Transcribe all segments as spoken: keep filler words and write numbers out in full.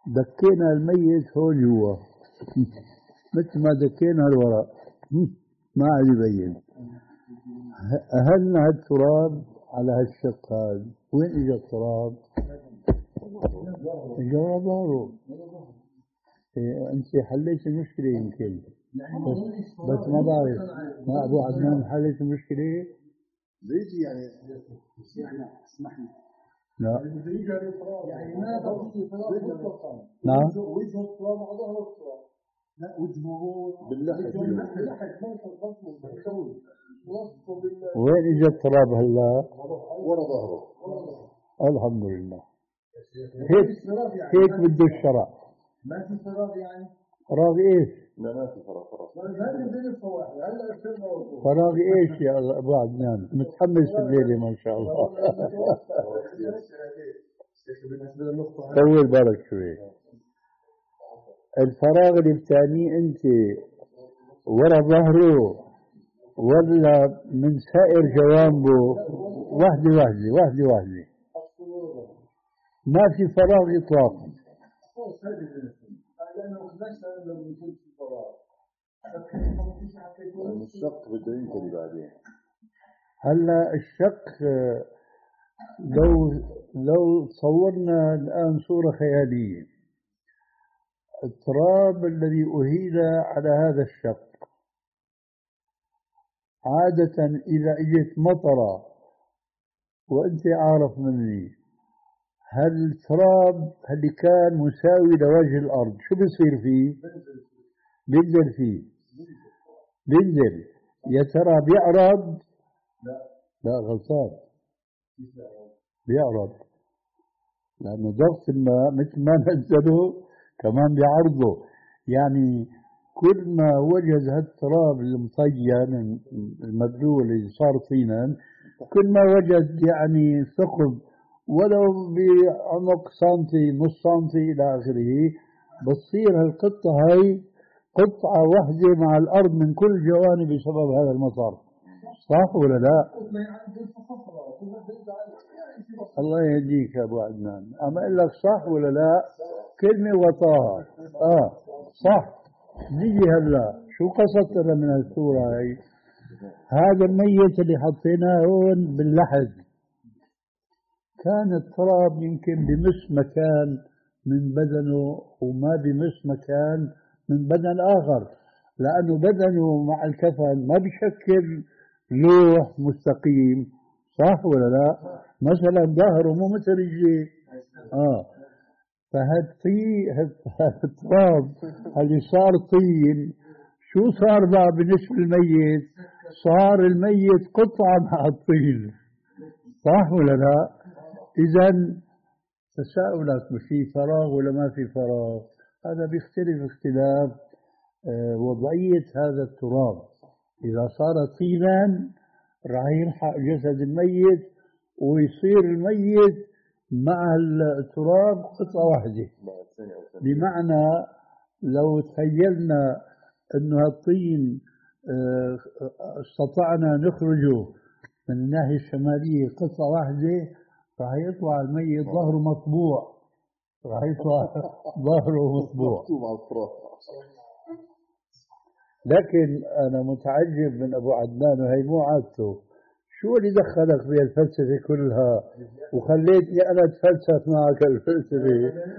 دكينا الميت هون جوا مثل ما دكينا الورق ما عاد يبين. أهلنا هالتراب على هالشق هذا، وين اجى التراب؟ اجى ورا ظهره. إيه انت حليت المشكلة يمكن، بس, بس ما بعرف. ما ابو عدنان حليت المشكلة؟ بيجي يعني يعني اسمحني لا يعني ما بقي تراب مطلقا. نعم وجهه التراب على ظهره التراب. لا وجهه باللحد باللحد ما يخلصه. وين اجى التراب هلا؟ ورا ظهره. الحمد لله. هيك هيك بده الشرع. ما في فراغ يعني؟ فراغ ايش؟ لا ما في فراغ. فراغ هذا زي الفواحش هلا صرنا. فراغ ايش يا ابو عدنان؟ متحمس الليله ما شاء الله. طول بالك شوي. الفراغ اللي بتعنيه انت ورا ظهره ولا من سائر جوانبه؟ وحده وحده وحده وحده. ما في فراغ اطلاقا. الشق بده ينتهي بعدين. هلا الشق لو لو صورنا الآن صورة خيالية، التراب الذي أهيل على هذا الشق عادة إذا إجت مطرة، وأنت عارف مني هالتراب اللي كان مساوي لوجه الأرض شو بيصير فيه؟ بينزل فيه بينزل. يا ترى بيعرض؟ لا غلطان، بيعرض، لأنه ضغط الماء مثل ما نزله كمان بيعرضه. يعني كل ما وجد هالتراب المطين المبلول اللي صار طينا، كل ما وجد يعني ثقب ولو بعمق سنتي نص سنتي إلى آخره، بتصير هالقطة هاي قطعة واحدة مع الأرض من كل جوانب بسبب هذا المطر. صح ولا لا؟ الله يهديك يا ابو عدنان، اما اقول لك صح ولا لا؟ كلمه وطاها. اه صح. نيجي هلا شو قصدت انا من الصوره هي؟ هذا الميت اللي حطيناه هون باللحد كان التراب يمكن بمس مكان من بدنه وما بمس مكان من بدن اخر، لانه بدنه مع الكفن ما بيشكل لوح مستقيم. صح ولا لا؟ مثلا ظهره مو مثل رجليه. اه فهالطي هالتراب اللي صار طين شو صار بقى بالنسبه للميت؟ صار الميت قطعه مع الطين. صح ولا لا؟ اذا تساؤلك في فراغ ولا ما في فراغ هذا بيختلف اختلاف آه وضعيه هذا التراب. اذا صار طينا راح يلحق جسد الميت ويصير الميت مع التراب قطعة واحدة. بمعنى لو تخيلنا أنه هالطين استطعنا نخرجه من الناحية الشمالية قطعة واحدة، راح يطلع الميت ظهره مطبوع، راح يطلع ظهره مطبوع. لكن أنا متعجب من أبو عدنان وهي مو عادته. شو اللي دخلك في الفلسفة كلها وخليتني أنا أتفلسف معك الفلسفة؟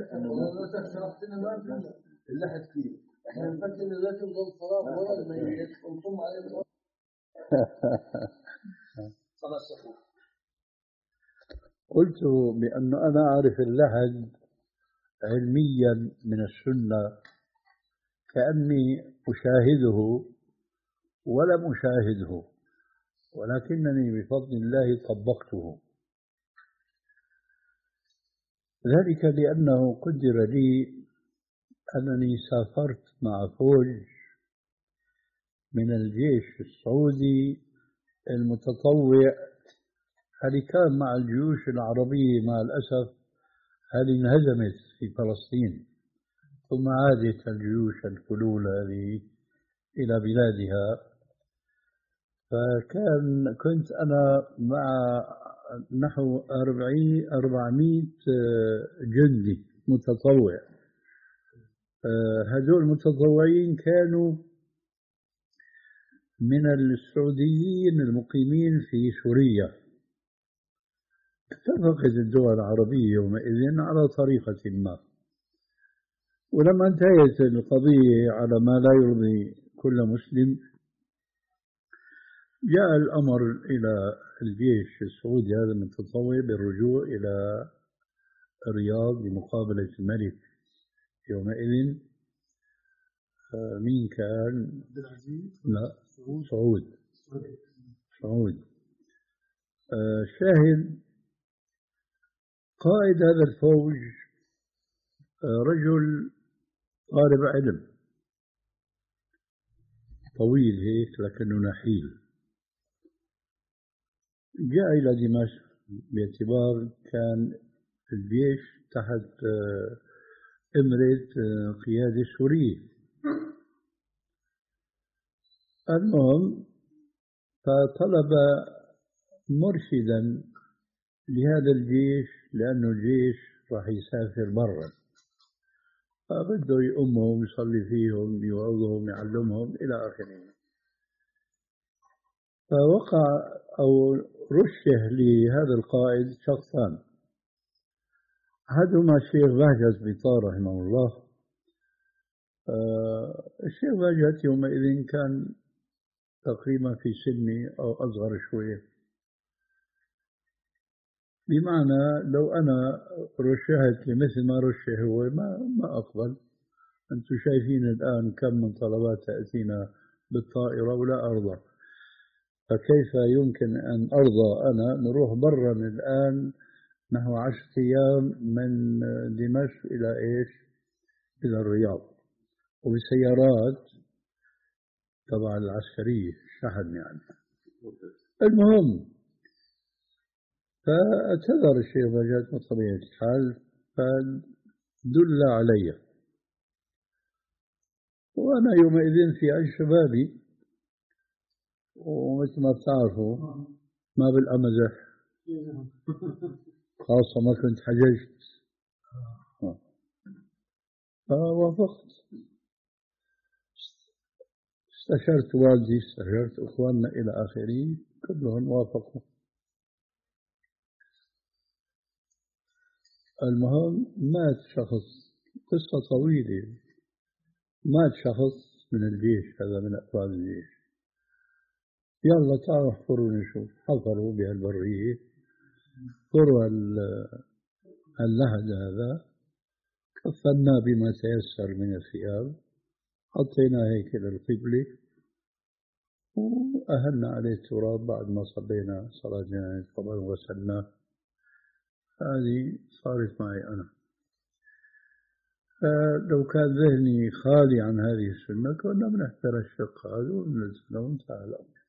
اللحد فيه احنا نفكر انه لا تنظم صلاة ولا الميت ونصوم عليه. قلت بأنه أنا أعرف اللحد علميا من السنة كأني أشاهده ولم أشاهده، ولكنني بفضل الله طبقته. ذلك لأنه قدر لي أنني سافرت مع فوج من الجيش السعودي المتطوع اللي كان مع الجيوش العربية مع الأسف هذه انهزمت في فلسطين، ثم عادت الجيوش الفلول هذه إلى بلادها. فكان كنت أنا مع نحو أربعين أربعمائة جندي متطوع هذول المتطوعين كانوا من السعوديين المقيمين في سوريا. اتفقت الدول العربية يومئذ على طريقة ما، ولما انتهت القضية على ما لا يرضي كل مسلم، جاء الأمر إلى الجيش السعودي هذا المتطوع بالرجوع إلى الرياض لمقابلة الملك يومئذ. مين كان؟ عبد العزيز؟ لا، سعود. سعود. شاهد قائد هذا الفوج رجل طالب علم طويل هيك لكنه نحيل، جاء إلى دمشق باعتبار كان الجيش تحت إمرة قيادة سورية. المهم فطلب مرشدا لهذا الجيش لأنه الجيش راح يسافر برا، فبده يؤمهم يصلي فيهم يوعظهم يعلمهم إلى آخره. فوقع أو رشه لهذا القائد شخصان، أحدهما الشيخ بهجت بيطار رحمه الله. آه الشيخ بهجت يومئذ كان تقريبا في سني أو أصغر شوية، بمعنى لو أنا رشحت لمثل ما رشه هو ما ما أقبل. أنتم شايفين الآن كم من طلبات تأتينا بالطائرة ولا أرضى، فكيف يمكن أن أرضى أنا؟ نروح برا الآن نحو عشرة أيام من دمشق إلى إيش؟ إلى الرياض، وبسيارات تبع العسكرية الشحن يعني. المهم فاعتذر الشيخ بهجت بطبيعة الحال، فدل علي، وأنا يومئذ في عز شبابي، ومثل ما بتعرفوا ما بالأمزح، خاصة ما كنت حججت، فوافقت. استشرت والدي، استشرت إخواننا إلى آخره، كلهم وافقوا. المهم مات شخص، قصة طويلة، مات شخص من الجيش، هذا من أفراد الجيش. يلا تعالوا احفروا نشوف. حفروا بهالبرية، فروا اللحد هذا، كفنا بما تيسر من الثياب، حطينا هيك للقبلة، وأهلنا عليه التراب بعد ما صلينا صلاة جنازة، طبعا غسلناه. هذه صارت معي أنا. فلو كان ذهني خالي عن هذه السنة كنا بنحترى الشق هذا وننزله وانتهى الأمر.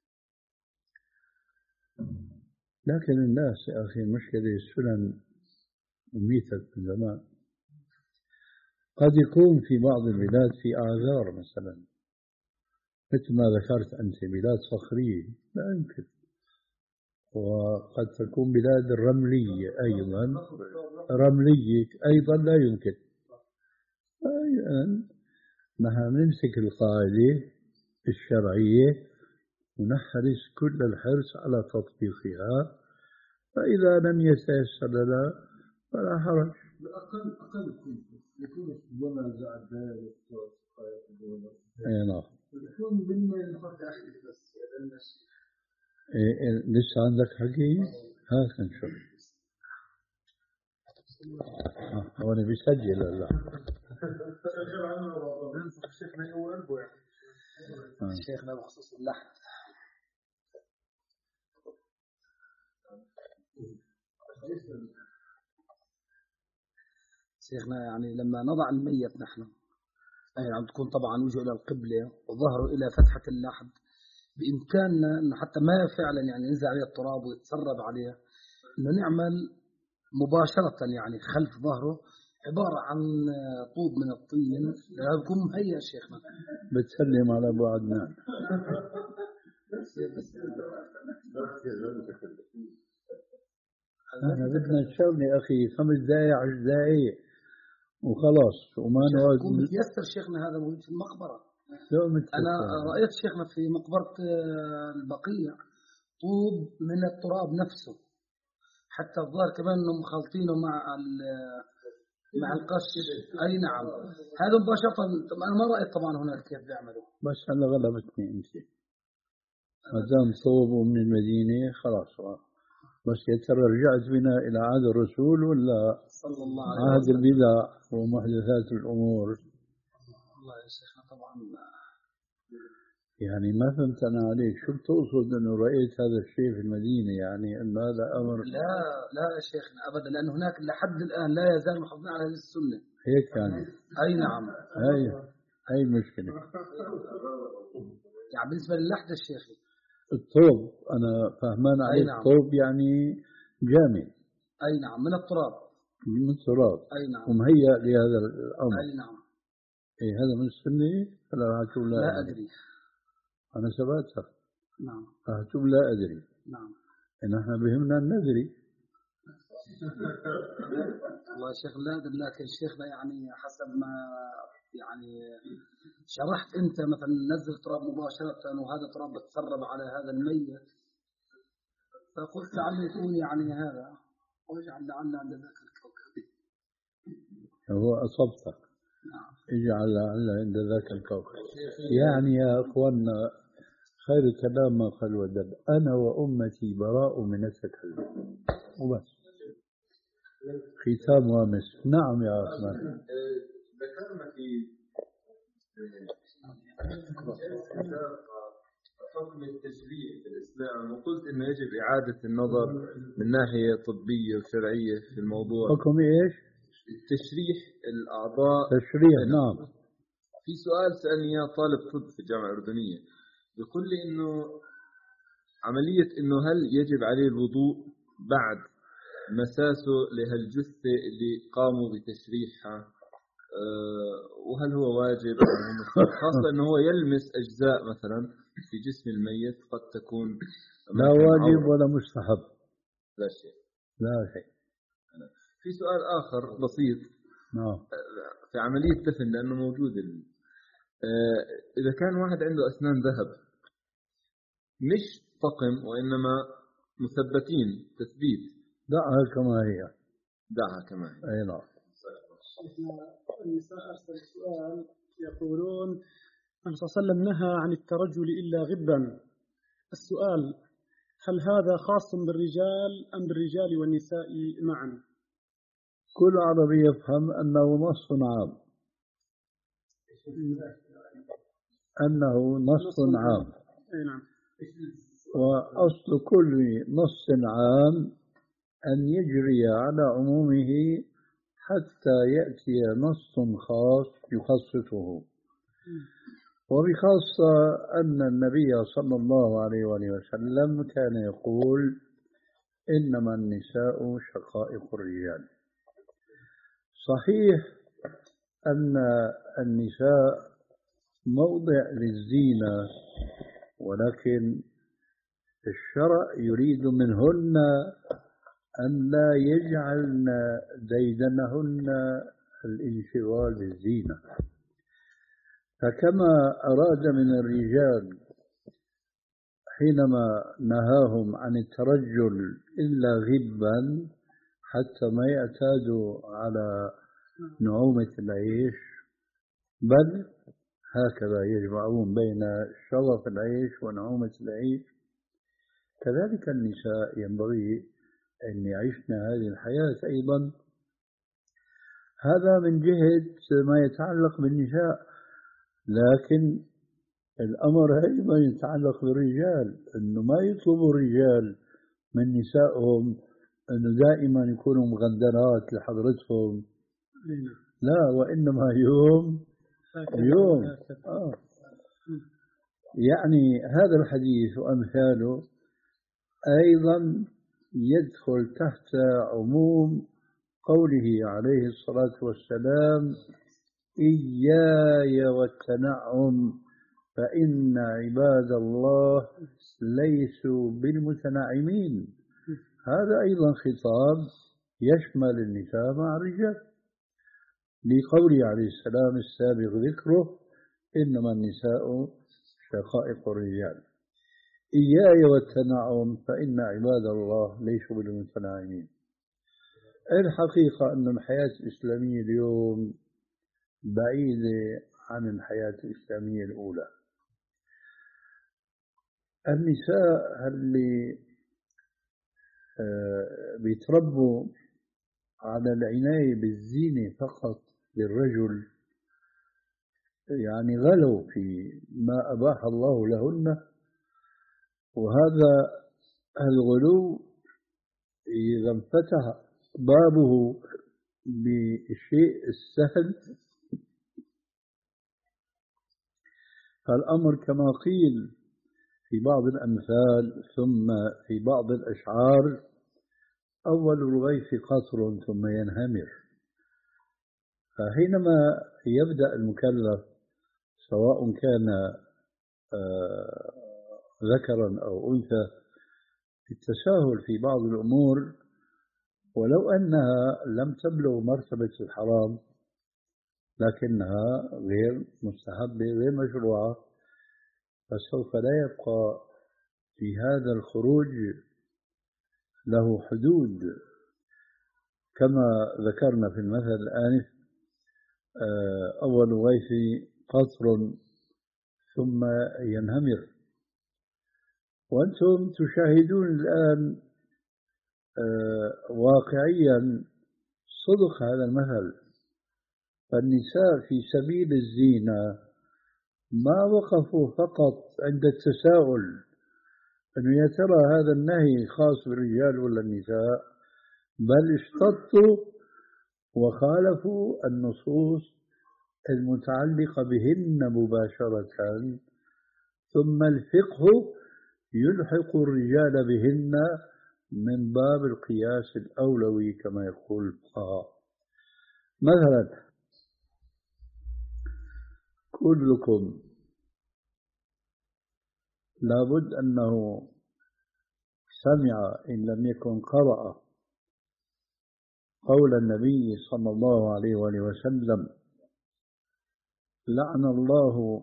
لكن الناس يا أخي مشكلة السنن ميتت من زمان. قد يكون في بعض البلاد في أعذار، مثلا مثل ما ذكرت أنت بلاد صخرية لا يمكن، وقد تكون بلاد الرملية أيضا رملية أيضا لا يمكن. الآن نحن نمسك القاعدة الشرعية ونحرص كل الحرص على تطبيقها، فإذا لم يتيسر لنا فلا حرج. أقل أقل يكون وما زاد ذلك. أي نعم. يكون من نحط أخذ بس الناس. إيه لسه عندك حكي؟ هات نشوف. آه هون بيسجل هلا. شيخنا هو قلبه يعني. شيخنا بخصوص اللحن. شيخنا يعني لما نضع الميت نحن يعني عم تكون طبعا وجهه إلى القبلة وظهره إلى فتحة اللحد، بإمكاننا إنه حتى ما فعلا يعني ننزل عليه التراب ويتسرب عليه، إنه نعمل مباشرة يعني خلف ظهره عبارة عن طوب من الطين يكون مهيأ. شيخنا بتسلم على أبو عدنان. أنا بدنا نشرني أخي خمس دقايق عشر دقايق وخلاص وما نقعد يكون متيسر شيخنا هذا موجود في المقبرة. لو أنا متيسر. رأيت شيخنا في مقبرة آه، البقيع طوب من التراب نفسه، حتى الظاهر كمان انهم مخلطينه مع مع القش. اي نعم، هذا مباشرة. طب انا ما رأيت طبعا هناك كيف بيعملوا. بس هلا غلبتني انت، ما دام صوبوا من المدينة خلاص. بس يا ترى رجعت بنا إلى عهد الرسول ولا صلى الله عليه عهد وسلم البدع ومحدثات الأمور؟ الله يا شيخنا طبعا يعني ما فهمت أنا عليك، شو بتقصد إنه رأيت هذا الشيء في المدينة؟ يعني إنه هذا أمر. لا لا يا شيخنا أبدا، لأن هناك لحد الآن لا يزال محافظين على هذه السنة. هيك يعني. أي نعم. هاي هاي المشكلة. يعني بالنسبة للحد الشيخي الطوب أنا فهمان عليك. نعم. الطوب يعني جامد. أي نعم، من التراب. من التراب. أي نعم. ومهيأ لهذا الأمر. أي نعم. إيه هذا من السنة فلا هتقول لا, لا أدري. أدري. أنا سبقتك. نعم. هتقول لا أدري. نعم. إن إحنا بهمنا ندري. والله يا شيخ لا أدري، لكن شيخنا يعني حسب ما يعني شرحت أنت مثلا نزل تراب مباشرة وهذا تراب بتسرب على هذا الميت، فقلت لعله يكون يعني هذا، واجعل لعل عند ذاك الكوكب. هو أصبتك. نعم. اجعل لعل عند ذاك الكوكب. يعني يا أخوانا خير الكلام ما قال ودل. أنا وأمتي براء من التكلم وبس. ختام وامس. نعم يا عثمان. ذكرنا في حكم التشريع في الإسلام وقلت إنه يجب إعادة النظر من ناحية طبية وشرعية في الموضوع. حكم إيش؟ التشريح الأعضاء. تشريح. نعم. في سؤال سألني إياه طالب طب في الجامعة الأردنية، يقول لي إنه عملية إنه هل يجب عليه الوضوء بعد مساسه لهالجثة اللي قاموا بتشريحها، أه وهل هو واجب خاصة إنه هو يلمس أجزاء مثلا في جسم الميت قد تكون لا واجب ولا مستحب. لا شيء. لا شيء. في سؤال آخر بسيط. نعم. في عملية دفن لأنه موجود أه إذا كان واحد عنده أسنان ذهب مش طقم وإنما مثبتين تثبيت، دعها كما هي. دعها كما هي. أي نعم. النساء أرسل سؤال يقولون النبي صلى الله عليه وسلم نهى عن الترجل إلا غبا. السؤال هل هذا خاص بالرجال أم بالرجال والنساء معا؟ كل عربي يفهم أنه نص عام. أنه نص عام. أي نعم. وأصل كل نص عام أن يجري على عمومه حتى يأتي نص خاص يخصصه. وبخاصة أن النبي صلى الله عليه وآله وسلم كان يقول إنما النساء شقائق الرجال. صحيح أن النساء موضع للزينة، ولكن الشرع يريد منهن أن لا يجعلن ديدنهن الانشغال بالزينة. فكما أراد من الرجال حينما نهاهم عن الترجل إلا غبا حتى ما يعتادوا على نعومة العيش، بل هكذا يجمعون بين شرف العيش ونعومة العيش، كذلك النساء ينبغي أن يعيشن هذه الحياة أيضا. هذا من جهة ما يتعلق بالنساء، لكن الأمر أيضا يتعلق بالرجال، أنه ما يطلبوا الرجال من نسائهم أنه دائما يكونوا مغندرات لحضرتهم، لا، وإنما يوم يوم آه. يعني هذا الحديث وأمثاله أيضا يدخل تحت عموم قوله عليه الصلاة والسلام إياي والتنعم فإن عباد الله ليسوا بالمتنعمين. هذا أيضا خطاب يشمل النساء مع الرجال، لقوله عليه السلام السابق ذكره: إنما النساء شقائق الرجال، إياي والتنعم فإن عباد الله ليسوا بالمتناعمين. الحقيقة أن الحياة الإسلامية اليوم بعيدة عن الحياة الإسلامية الأولى. النساء اللي بيتربوا على العناية بالزينة فقط للرجل يعني غلوا في ما أباح الله لهن، وهذا الغلو إذا انفتح بابه بالشيء السهل فالأمر كما قيل في بعض الأمثال ثم في بعض الأشعار: أول الغيث قطر ثم ينهمر. فحينما يبدأ المكلف سواء كان ذكرا أو أنثى في التساهل في بعض الأمور ولو أنها لم تبلغ مرتبة الحرام لكنها غير مستحبة غير مشروعة، فسوف لا يبقى في هذا الخروج له حدود كما ذكرنا في المثل الآنف: أول غيث قطر ثم ينهمر. وأنتم تشاهدون الآن واقعيا صدق هذا المثل. فالنساء في سبيل الزينة ما وقفوا فقط عند التساؤل أنه يا ترى هذا النهي خاص بالرجال ولا النساء، بل اشتطوا وخالفوا النصوص المتعلقة بهن مباشرة، ثم الفقه يلحق الرجال بهن من باب القياس الأولوي كما يقول الفقهاء. مثلا كلكم لابد أنه سمع إن لم يكن قرأ قول النبي صلى الله عليه وآله وسلم: لعن الله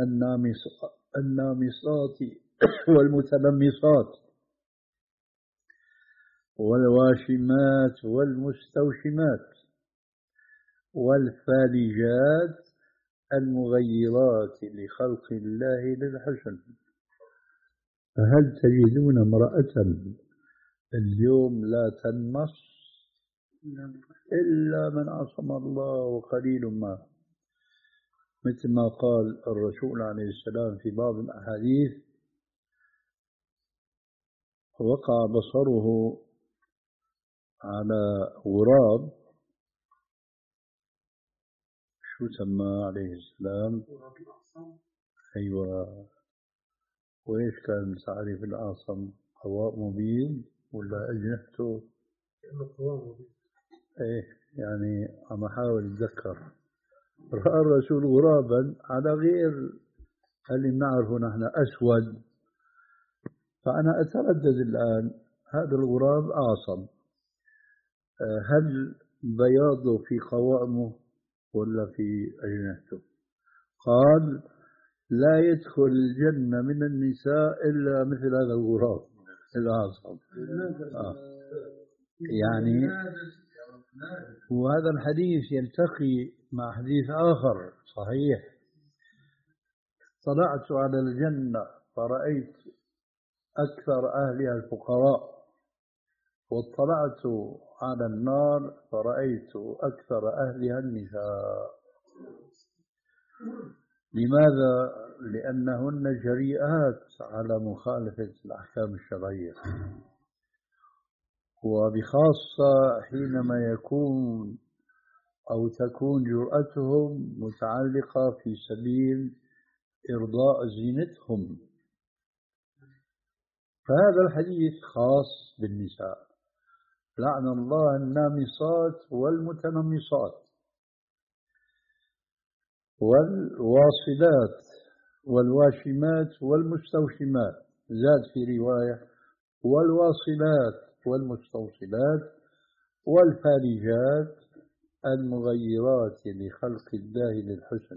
النامصات والمتنمصات والواشمات والمستوشمات والفالجات المغيرات لخلق الله للحسن. فهل تجدون امرأة اليوم لا تنمص إلا من عصم الله وقليل ما، مثل ما قال الرسول عليه السلام في بعض الأحاديث: وقع بصره على غراب، شو سماه عليه السلام؟ أيوة. وإيش كان تعريف الأعصم؟ هواء مبيض ولا أجنحته؟ إيه يعني عم أحاول أتذكر. رأى الرسول غرابا على غير اللي بنعرفه نحن أسود، فأنا أتردد الآن هذا الغراب أعصم، هل بياضه في قوائمه ولا في أجنحته؟ قال: لا يدخل الجنة من النساء إلا مثل هذا الغراب الأعصم. آه. يعني وهذا الحديث يلتقي مع حديث آخر صحيح: طلعت على الجنة فرأيت أكثر أهلها الفقراء، واطلعت على النار فرأيت أكثر أهلها النساء. لماذا؟ لأنهن جريئات على مخالفة الأحكام الشرعية، وبخاصة حينما يكون أو تكون جرأتهم متعلقة في سبيل إرضاء زينتهم. فهذا الحديث خاص بالنساء: لعن الله النامصات والمتنمصات والواصلات والواشمات والمستوشمات، زاد في رواية: والواصلات والمستوصلات والفالجات المغيرات لخلق الله للحسن،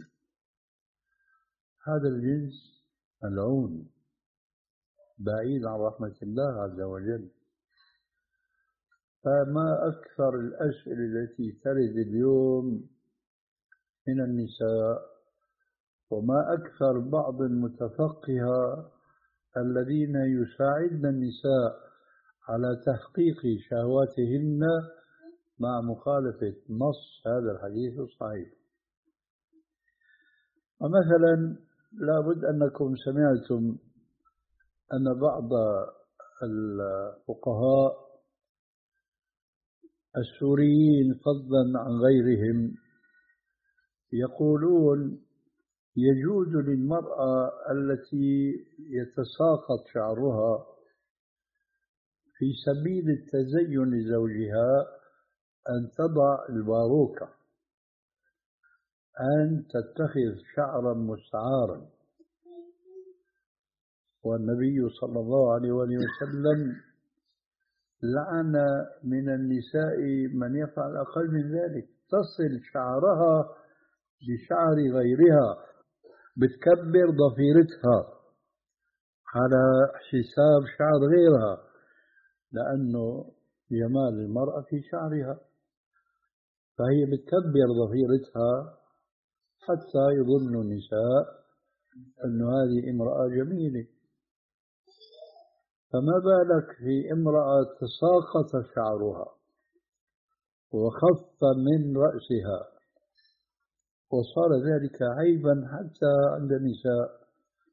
هذا الجنس ملعون بعيد عن رحمة الله عز وجل. فما أكثر الأسئلة التي ترد اليوم من النساء، وما أكثر بعض المتفقهة الذين يساعدن النساء على تحقيق شهواتهن مع مخالفة نص هذا الحديث الصحيح. ومثلا لابد أنكم سمعتم أن بعض الفقهاء السوريين فضلا عن غيرهم يقولون يجوز للمرأة التي يتساقط شعرها في سبيل التزين لزوجها أن تضع الباروكة، أن تتخذ شعرا مستعارا. والنبي صلى الله عليه وسلم لعن من النساء من يفعل أقل من ذلك، تصل شعرها بشعر غيرها، بتكبر ضفيرتها على حساب شعر غيرها، لأنه جمال المرأة في شعرها، فهي بتكبر ضفيرتها حتى يظن النساء أن هذه امرأة جميلة. فما بالك في امرأة تساقط شعرها وخف من رأسها وصار ذلك عيبا حتى عند النساء،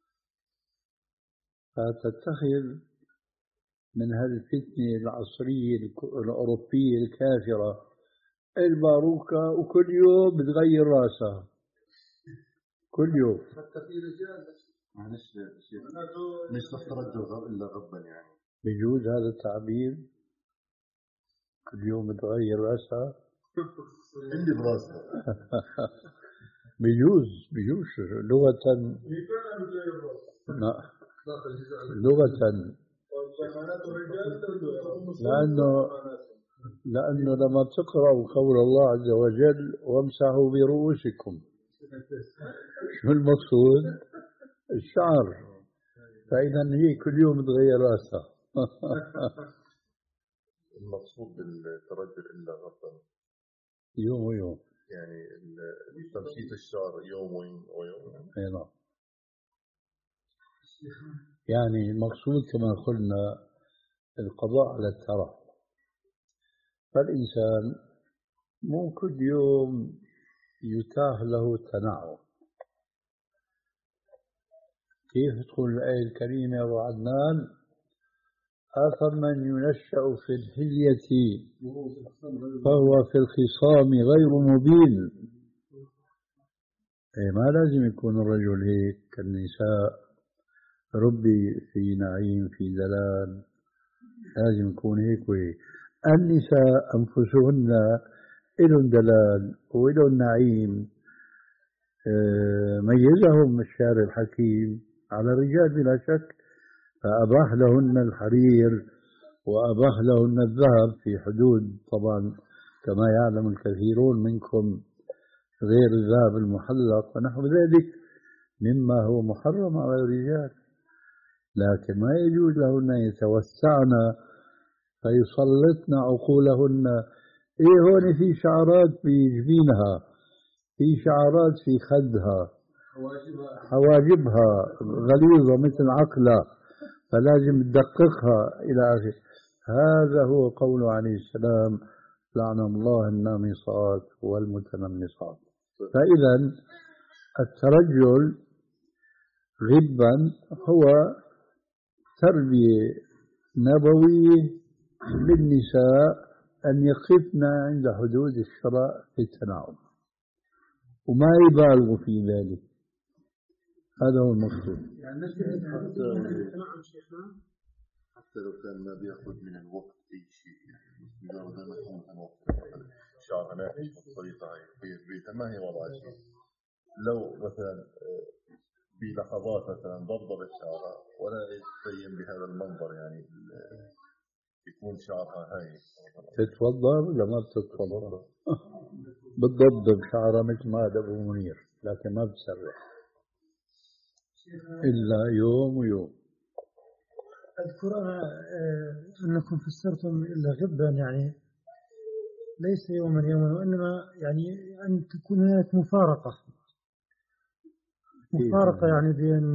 فتتخذ من هالفتنة العصرية الأوروبية الكافرة الباروكة، وكل يوم بتغير راسها كل يوم. حتى في رجال معلش شيخ ليش تحت رجل إلا غبا يعني بيجوز هذا التعبير؟ كل يوم بتغير راسها اللي براسها بيجوز بيجوز لغة لغة، لأنه لأنه لما تقرأوا قول الله عز وجل وامسحوا برؤوسكم، شو المقصود؟ الشعر، فإذا هي كل يوم تغير راسها. المقصود بالترجل إلا غبا يوم ويوم، يعني تمشيط الشعر يوم ويوم. أي نعم، يعني المقصود كما قلنا القضاء على الترف. فالإنسان مو كل يوم يتاح له التنعم. كيف تقول الآية الكريمة يا أبو عدنان؟ أفمن ينشأ في الحلية فهو في الخصام غير مبين. إيه، ما لازم يكون الرجل هيك كالنساء ربي في نعيم في دلال، لازم يكون هيك وهيك. النساء أنفسهن إلهم دلال وإلهم نعيم، ميزهم الشارع الحكيم على الرجال بلا شك، فأباح لهن الحرير وأباح لهن الذهب في حدود طبعا كما يعلم الكثيرون منكم غير الذهب المحلق ونحو ذلك مما هو محرم على الرجال، لكن ما يجوز لهن يتوسعن فيسلطن عقولهن. إيه هون في شعرات في جبينها، في شعرات في خدها، حواجبها غليظة مثل عقلة فلازم تدققها إلى آخره. هذا هو قوله عليه السلام لعن الله النامصات والمتنمصات. فإذا الترجل غبا هو تربية نبوية للنساء أن يقفن عند حدود الشرع في التنعم وما يبالغوا في ذلك. هذا هو المقصود. يعني حتى لو كان ما بيأخذ من الوقت أي شيء، يعني مجرد ما يكون عن وقت شعر ناقش بالطريقة هي بيتها ما هي وضع شيء. لو مثلا بلحظات مثلا ضرب الشعر ولا يتبين بهذا المنظر، يعني يكون شعرها هاي. تتفضل ولا ما بتتفضل؟ بتضبب شعرها مثل ما هذا أبو منير، لكن ما بتسرح إلا يوم ويوم. أذكر أنا أنكم فسرتم إلا غبا، يعني ليس يوما يوما، وإنما يعني أن تكون هناك مفارقة مفارقة يعني بين.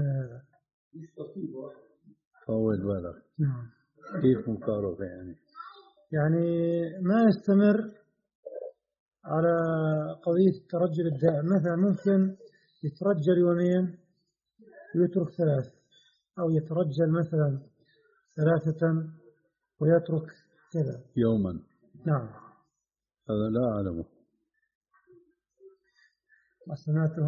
طول بالك. نعم. كيف مفارقة يعني؟ يعني ما يستمر على قضية الترجل الدائم، مثلا ممكن يترجل يومين ويترك ثلاث، أو يترجل مثلا ثلاثة ويترك كذا يوما. نعم. هذا لا أعلمه. ما سمعته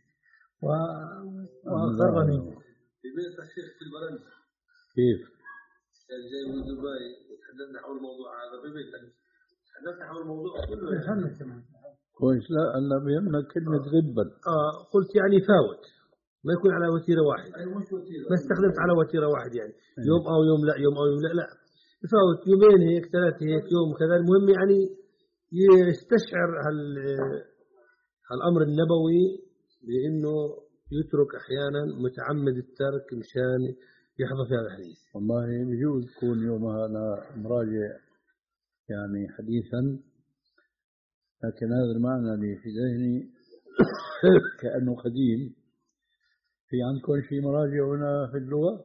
وأغرني. في بيت الشيخ في البلد. كيف؟ كان جاي من دبي وتحدثنا حول الموضوع هذا في بيتك. تحدثنا حول الموضوع كله. الحمد كمان. كويس. لا أنا بيهمنا كلمة غبا. آه قلت يعني فاوت، ما يكون على وتيرة واحدة. ما استخدمت على وتيرة واحد يعني أيه. يوم أو يوم لا، يوم أو يوم لا، لا يفاوت يومين هيك، ثلاثة هيك، يوم كذا. المهم يعني يستشعر هال هالأمر النبوي بأنه يترك أحيانا متعمد الترك مشان يحظى في هذا الحديث. والله بجوز يكون يومها أنا مراجع يعني حديثا، لكن هذا المعنى اللي في ذهني كأنه قديم. في عندكم شيء مراجع هنا في اللغة؟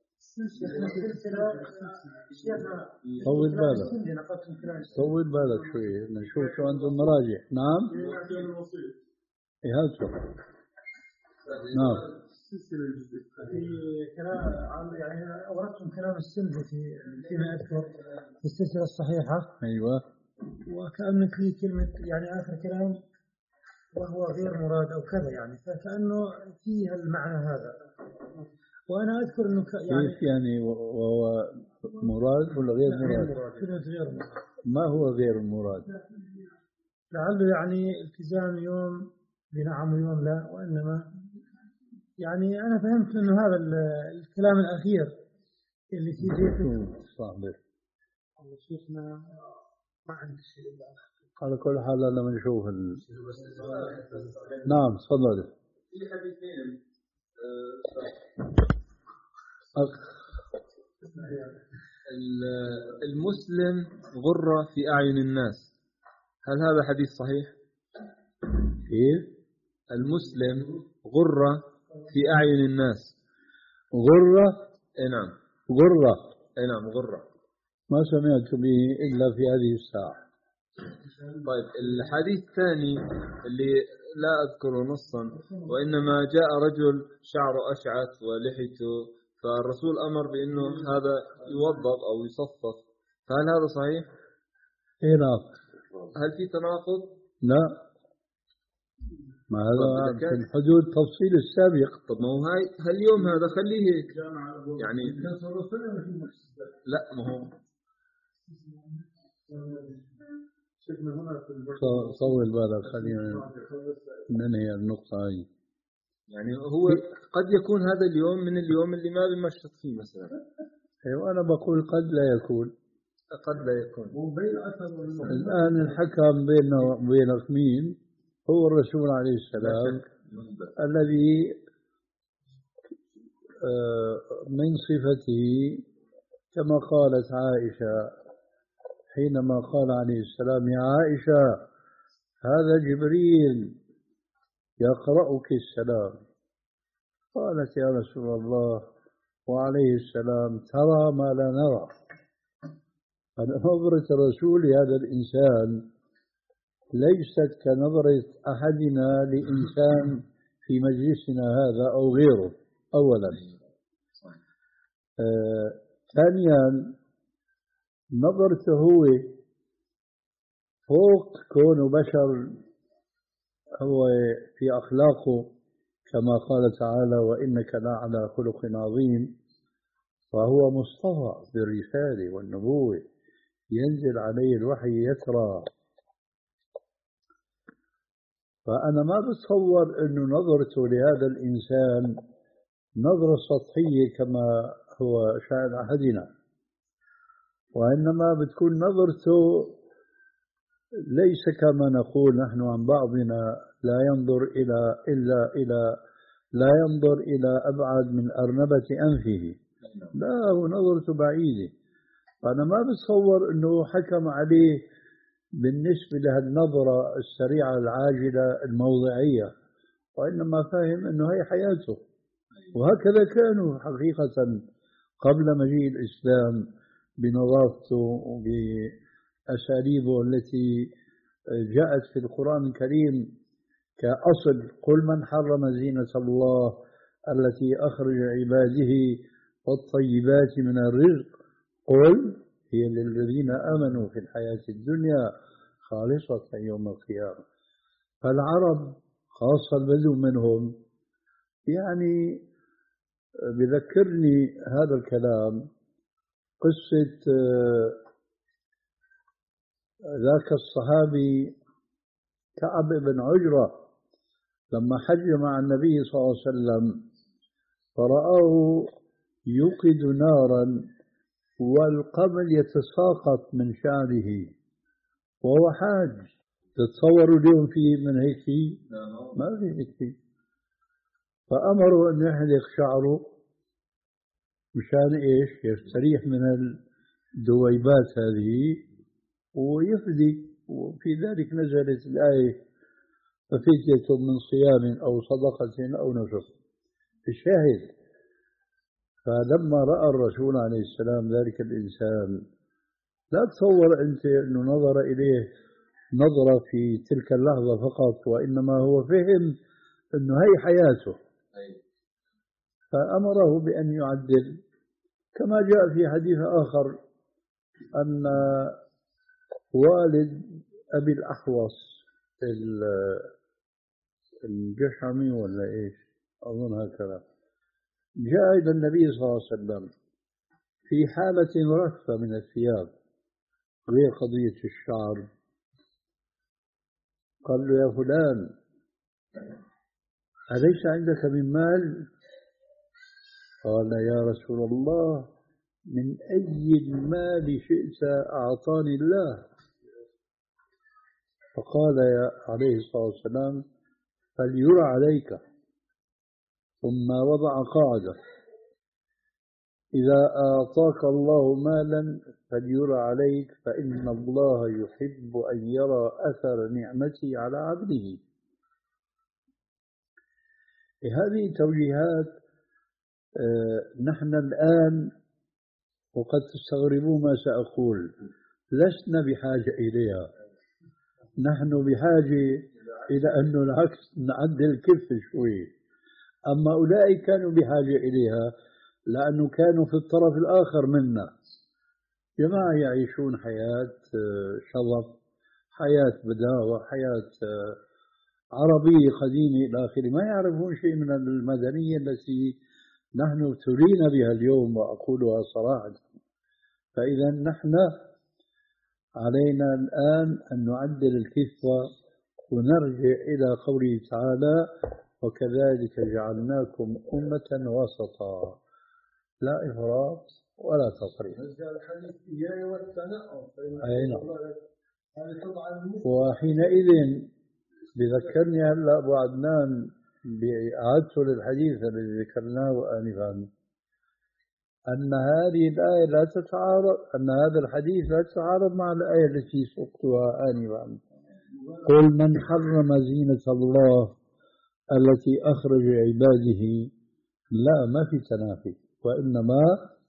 طول بالك طول بالك شوي نشوف شو عندهم مراجع. نعم ايه هاتوا. نعم في كلام يعني أوردتم كلام السلبي في فيما أذكر في السلسلة الصحيحة. أيوة. وكأن في كلمة يعني آخر كلام وهو غير مراد أو كذا، يعني فكأنه فيها المعنى هذا. وأنا أذكر أنه يعني كيف يعني وهو مراد ولا غير مراد؟ كلمة غير مراد. ما هو غير المراد؟ لعله يعني التزام يوم بنعم ويوم لا، وإنما يعني أنا فهمت أنه هذا الكلام الأخير اللي في ذهنك صحيح. شيخنا ما عندي شيء إلا على كل حال لما نشوف ال... نعم تفضل. في حديثين المسلم غرة في أعين الناس، هل هذا حديث صحيح؟ كيف؟ المسلم غرة في أعين الناس. غرة؟ اي نعم. غرة. اي نعم غرة. ما سمعت به إلا في هذه الساعة. طيب الحديث الثاني اللي لا أذكره نصا، وإنما جاء رجل شعره أشعث ولحيته، فالرسول أمر بأنه هذا يوضب أو يصفف، فهل هذا صحيح؟ إيه نعم. هل في تناقض؟ لا، ما هذا في الحدود تفصيل السابق. طب ما هو هاي هاليوم هذا خليه هيك يعني. لا ما هو طول بالك خلينا ننهي النقطة هاي. يعني هو قد يكون هذا اليوم من اليوم اللي ما بمشط فيه مثلا. ايوه انا بقول قد لا يكون. قد لا يكون. الآن الحكم بيننا وبينك مين؟ هو الرسول عليه السلام الذي من صفته كما قالت عائشة حينما قال عليه السلام: يا عائشة هذا جبريل يقرأك السلام. قالت: يا رسول الله وعليه السلام ترى ما لا نرى. فنظرة الرسول لهذا الإنسان ليست كنظرة أحدنا لإنسان في مجلسنا هذا أو غيره أولا. آه، ثانيا نظرته هو فوق كونه بشر، هو في أخلاقه كما قال تعالى: وإنك لعلى خلق عظيم. فهو مصطفى بالرسالة والنبوة، ينزل عليه الوحي يترى. فأنا ما بتصور أنه نظرته لهذا الإنسان نظرة سطحية كما هو شأن أحدنا. وإنما بتكون نظرته ليس كما نقول نحن عن بعضنا لا ينظر إلى إلا إلى لا ينظر إلى أبعد من أرنبة أنفه، لا هو نظرته بعيدة. فأنا ما بتصور أنه حكم عليه بالنسبة لهالنظرة السريعة العاجلة الموضعية، وإنما فهم أنه هي حياته. وهكذا كانوا حقيقة قبل مجيء الإسلام بنظافته وبأساليبه التي جاءت في القرآن الكريم كأصل: قل من حرم زينة الله التي أخرج عباده والطيبات من الرزق قل هي للذين آمنوا في الحياة الدنيا خالصة يوم القيامة. فالعرب خاصة البدو منهم يعني بذكرني هذا الكلام قصة ذاك الصحابي كعب بن عجرة لما حج مع النبي صلى الله عليه وسلم فرآه يوقد نارا والقمل يتساقط من شعره وهو حاج. تتصوروا اليوم في من هيك شيء؟ ما في هيك شيء. فأمروا أن يحلق شعره مشان إيش؟ يستريح من الدويبات هذه ويفدي. وفي ذلك نزلت الآية: ففدية من صيام أو صدقة أو نسك. الشاهد: فلما رأى الرسول عليه السلام ذلك الإنسان لا تصور أنت أنه نظر إليه نظرة في تلك اللحظة فقط، وإنما هو فهم أنه هي حياته، فأمره بأن يعدل. كما جاء في حديث آخر أن والد أبي الأحوص الجشمي ولا إيش أظن هكذا جاء إلى النبي صلى الله عليه وسلم في حالة رثة من الثياب غير قضية الشعر. قال له: يا فلان أليس عندك من مال؟ قال: يا رسول الله من أي المال شئت أعطاني الله. فقال عليه الصلاة والسلام: فليرى عليك. ثم وضع قاعدة: إذا أعطاك الله مالا فليرى عليك فإن الله يحب أن يرى أثر نعمته على عبده. هذه توجيهات نحن الآن وقد تستغربوا ما سأقول لسنا بحاجة إليها. نحن بحاجة إلى أنه العكس نعدل الكف شوي، أما أولئك كانوا بحاجة إليها لأنه كانوا في الطرف الآخر منا، جماعة يعيشون حياة شظف، حياة بداوة، حياة عربية قديمة إلى آخره، ما يعرفون شيء من المدنية التي نحن ابتلينا بها اليوم، وأقولها صراحة. فإذا نحن علينا الآن أن نعدل الكفة ونرجع إلى قوله تعالى: وكذلك جعلناكم أمة وسطا لا إفراط ولا تفريط. أي نعم. وحينئذ بذكرني هلا أبو عدنان بإعادته للحديث الذي ذكرناه آنفا أن هذه الآية لا تتعارض، أن هذا الحديث لا يتعارض مع الآية التي سقتها آنفا: قل من حرم زينة الله التي أخرج عباده. لا، ما في تنافي، وإنما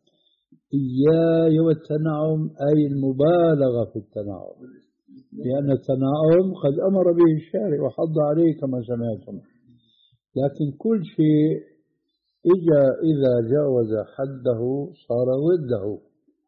إياي والتنعم أي المبالغة في التنعم، لأن التنعم قد أمر به الشارع وحض عليه كما سمعتم، لكن كل شيء إجا إذا جاوز حده صار ضده.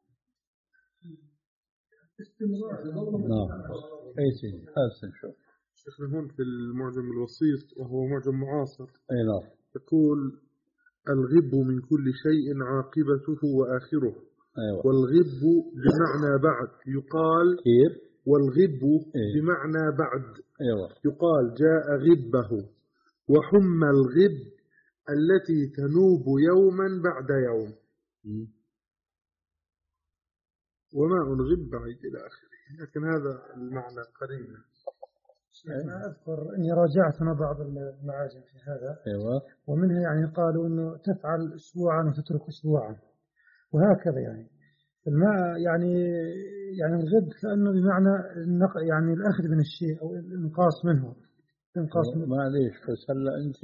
نعم. أي سيدي حسن. شوف شيخنا هون في المعجم الوسيط وهو معجم معاصر، أي نعم، يقول: الغب من كل شيء عاقبته وآخره. أيوة. والغب بمعنى بعد يقال كيف؟ والغب أيوة. بمعنى بعد أيوة. يقال جاء غبه. وحم الغب التي تنوب يوما بعد يوم. وماء غب بعيد إلى آخره، لكن هذا المعنى قريب. أنا أذكر أني راجعت أنا بعض المعاجم في هذا. أيوة. ومنها يعني قالوا أنه تفعل أسبوعا وتترك أسبوعا وهكذا، يعني الماء يعني يعني الغب كأنه بمعنى النق يعني الأخذ من الشيء أو الإنقاص منه. إنقاص منه. معليش، بس هلا أنت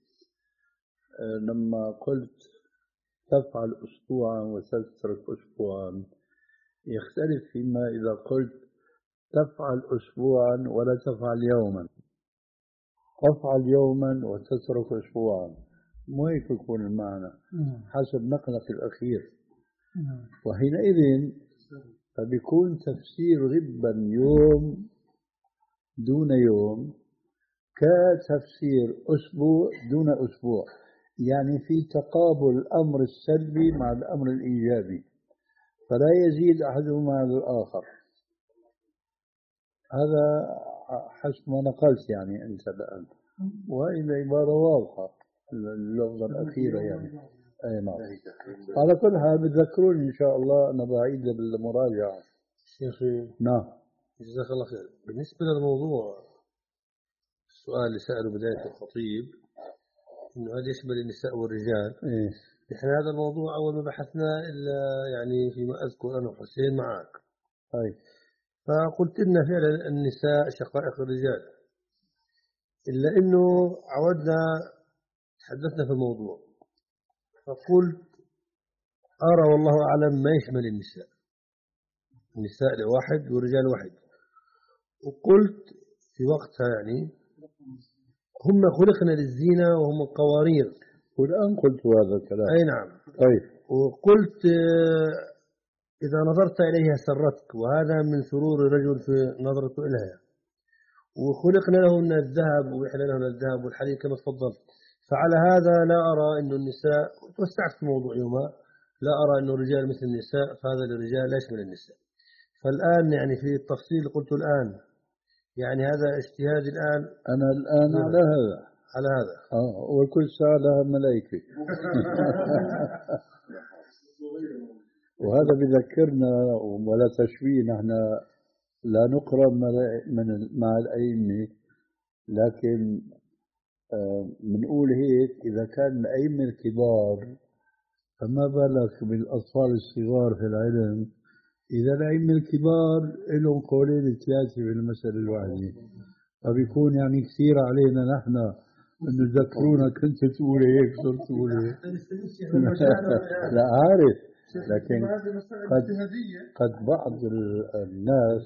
لما قلت تفعل أسبوعا وتترك أسبوعا يختلف فيما إذا قلت تفعل أسبوعا ولا تفعل يوما. تفعل يوما وتترك أسبوعا، مو هيك يكون المعنى حسب نقلك الأخير. وحينئذ فبيكون تفسير غبا يوم دون يوم كتفسير أسبوع دون أسبوع، يعني في تقابل الأمر السلبي مع الأمر الإيجابي، فلا يزيد أحدهما على الآخر. هذا حسب ما نقلت يعني أنت الآن، وهي العبارة واضحة اللفظة الأخيرة يعني. أي نعم. على كل حال بتذكروني إن شاء الله أنا بعيد المراجعة. شيخي نعم جزاك الله خير. بالنسبة للموضوع السؤال اللي سأله بداية الخطيب إنه هل يشمل النساء والرجال؟ إيه. إحنا هذا الموضوع أول ما بحثنا إلا يعني فيما أذكر أنا وحسين معك. طيب. فقلت إن فعلا النساء شقائق الرجال، إلا إنه عودنا تحدثنا في الموضوع فقلت أرى والله أعلم ما يشمل النساء، النساء لواحد والرجال واحد. وقلت في وقتها يعني هم خلقنا للزينة وهم القوارير، والآن قلت هذا الكلام. أي نعم. طيب. وقلت إذا نظرت إليها سرتك، وهذا من سرور الرجل في نظرته إليها. وخلقنا له من الذهب ويحلى له من الذهب والحليب كما تفضلت. فعلى هذا لا أرى أن النساء، توسعت في الموضوع يوما، لا أرى أن الرجال مثل النساء، فهذا للرجال لا يشمل النساء. فالآن يعني في التفصيل قلت الآن يعني هذا اجتهاد الآن. أنا الآن نعم. على هذا على هذا آه وكل ساعة لها ملائكة. وهذا بذكرنا ولا تشبيه، نحن لا نقرب من مع الأئمة، لكن بنقول هيك إذا كان الأئمة الكبار فما بالك بالأطفال الصغار في العلم. إذا الأئمة الكبار لهم قولين ثلاثة في المسألة الواحدة، فبيكون يعني كثير علينا نحن أن نذكرونا كنت تقول هيك صرت تقول هيك. لا عارف، لكن قد, قد بعض الناس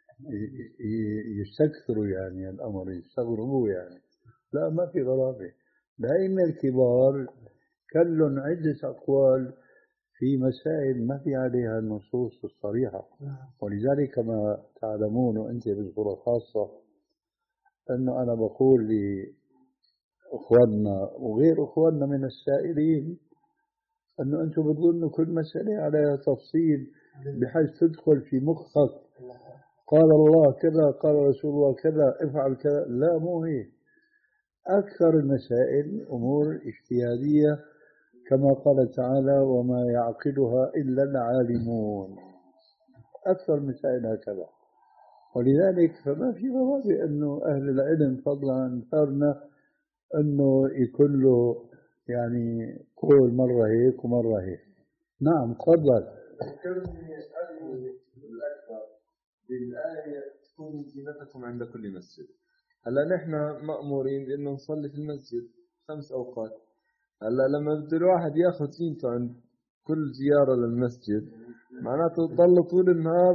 يستكثروا يعني الأمر، يستغربوا يعني. لا ما في غرابة. الأئمة الكبار كان لهم عدة أقوال في مسائل ما في عليها النصوص الصريحة، ولذلك كما تعلمون وأنت بصورة خاصة أنه أنا بقول لإخواننا وغير إخواننا من السائلين أنه أنتم بتظنوا كل مسألة عليها تفصيل بحيث تدخل في مخك قال الله كذا قال رسول الله كذا افعل كذا. لا مو هيك. أكثر المسائل أمور اجتهادية كما قال تعالى وما يعقلها إلا العالمون. أكثر المسائل هكذا، ولذلك فما في غرابة أنه أهل العلم فضلا عن ثارنا أنه يكون له يعني قول مرة هيك ومرة هيك. نعم تفضل. ذكرني أسأله الأكثر بالآية تكون زينتكم عند كل مسجد. هلا نحن مأمورين بأنه نصلي في المسجد خمس أوقات. هلا لما بده الواحد ياخذ زينته عند كل زيارة للمسجد معناته تضل طول النهار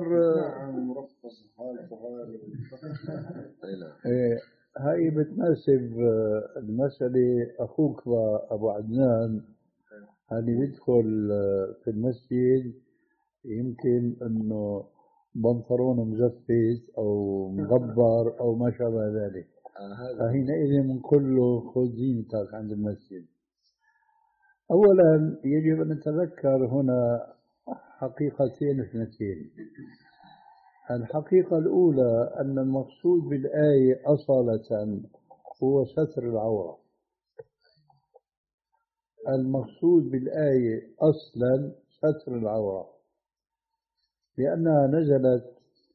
إيه. هاي بتناسب المسألة أخوك أبو عدنان اللي بيدخل في المسجد يمكن أنه بنطلون مزفت أو مغبر أو ما شابه ذلك، فحينئذ بنقول له خذ زينتك عند المسجد. أولا يجب أن نتذكر هنا حقيقتين اثنتين. الحقيقة الأولى أن المقصود بالآية أصالة هو ستر العورة. المقصود بالآية أصلا ستر العورة، لأنها نزلت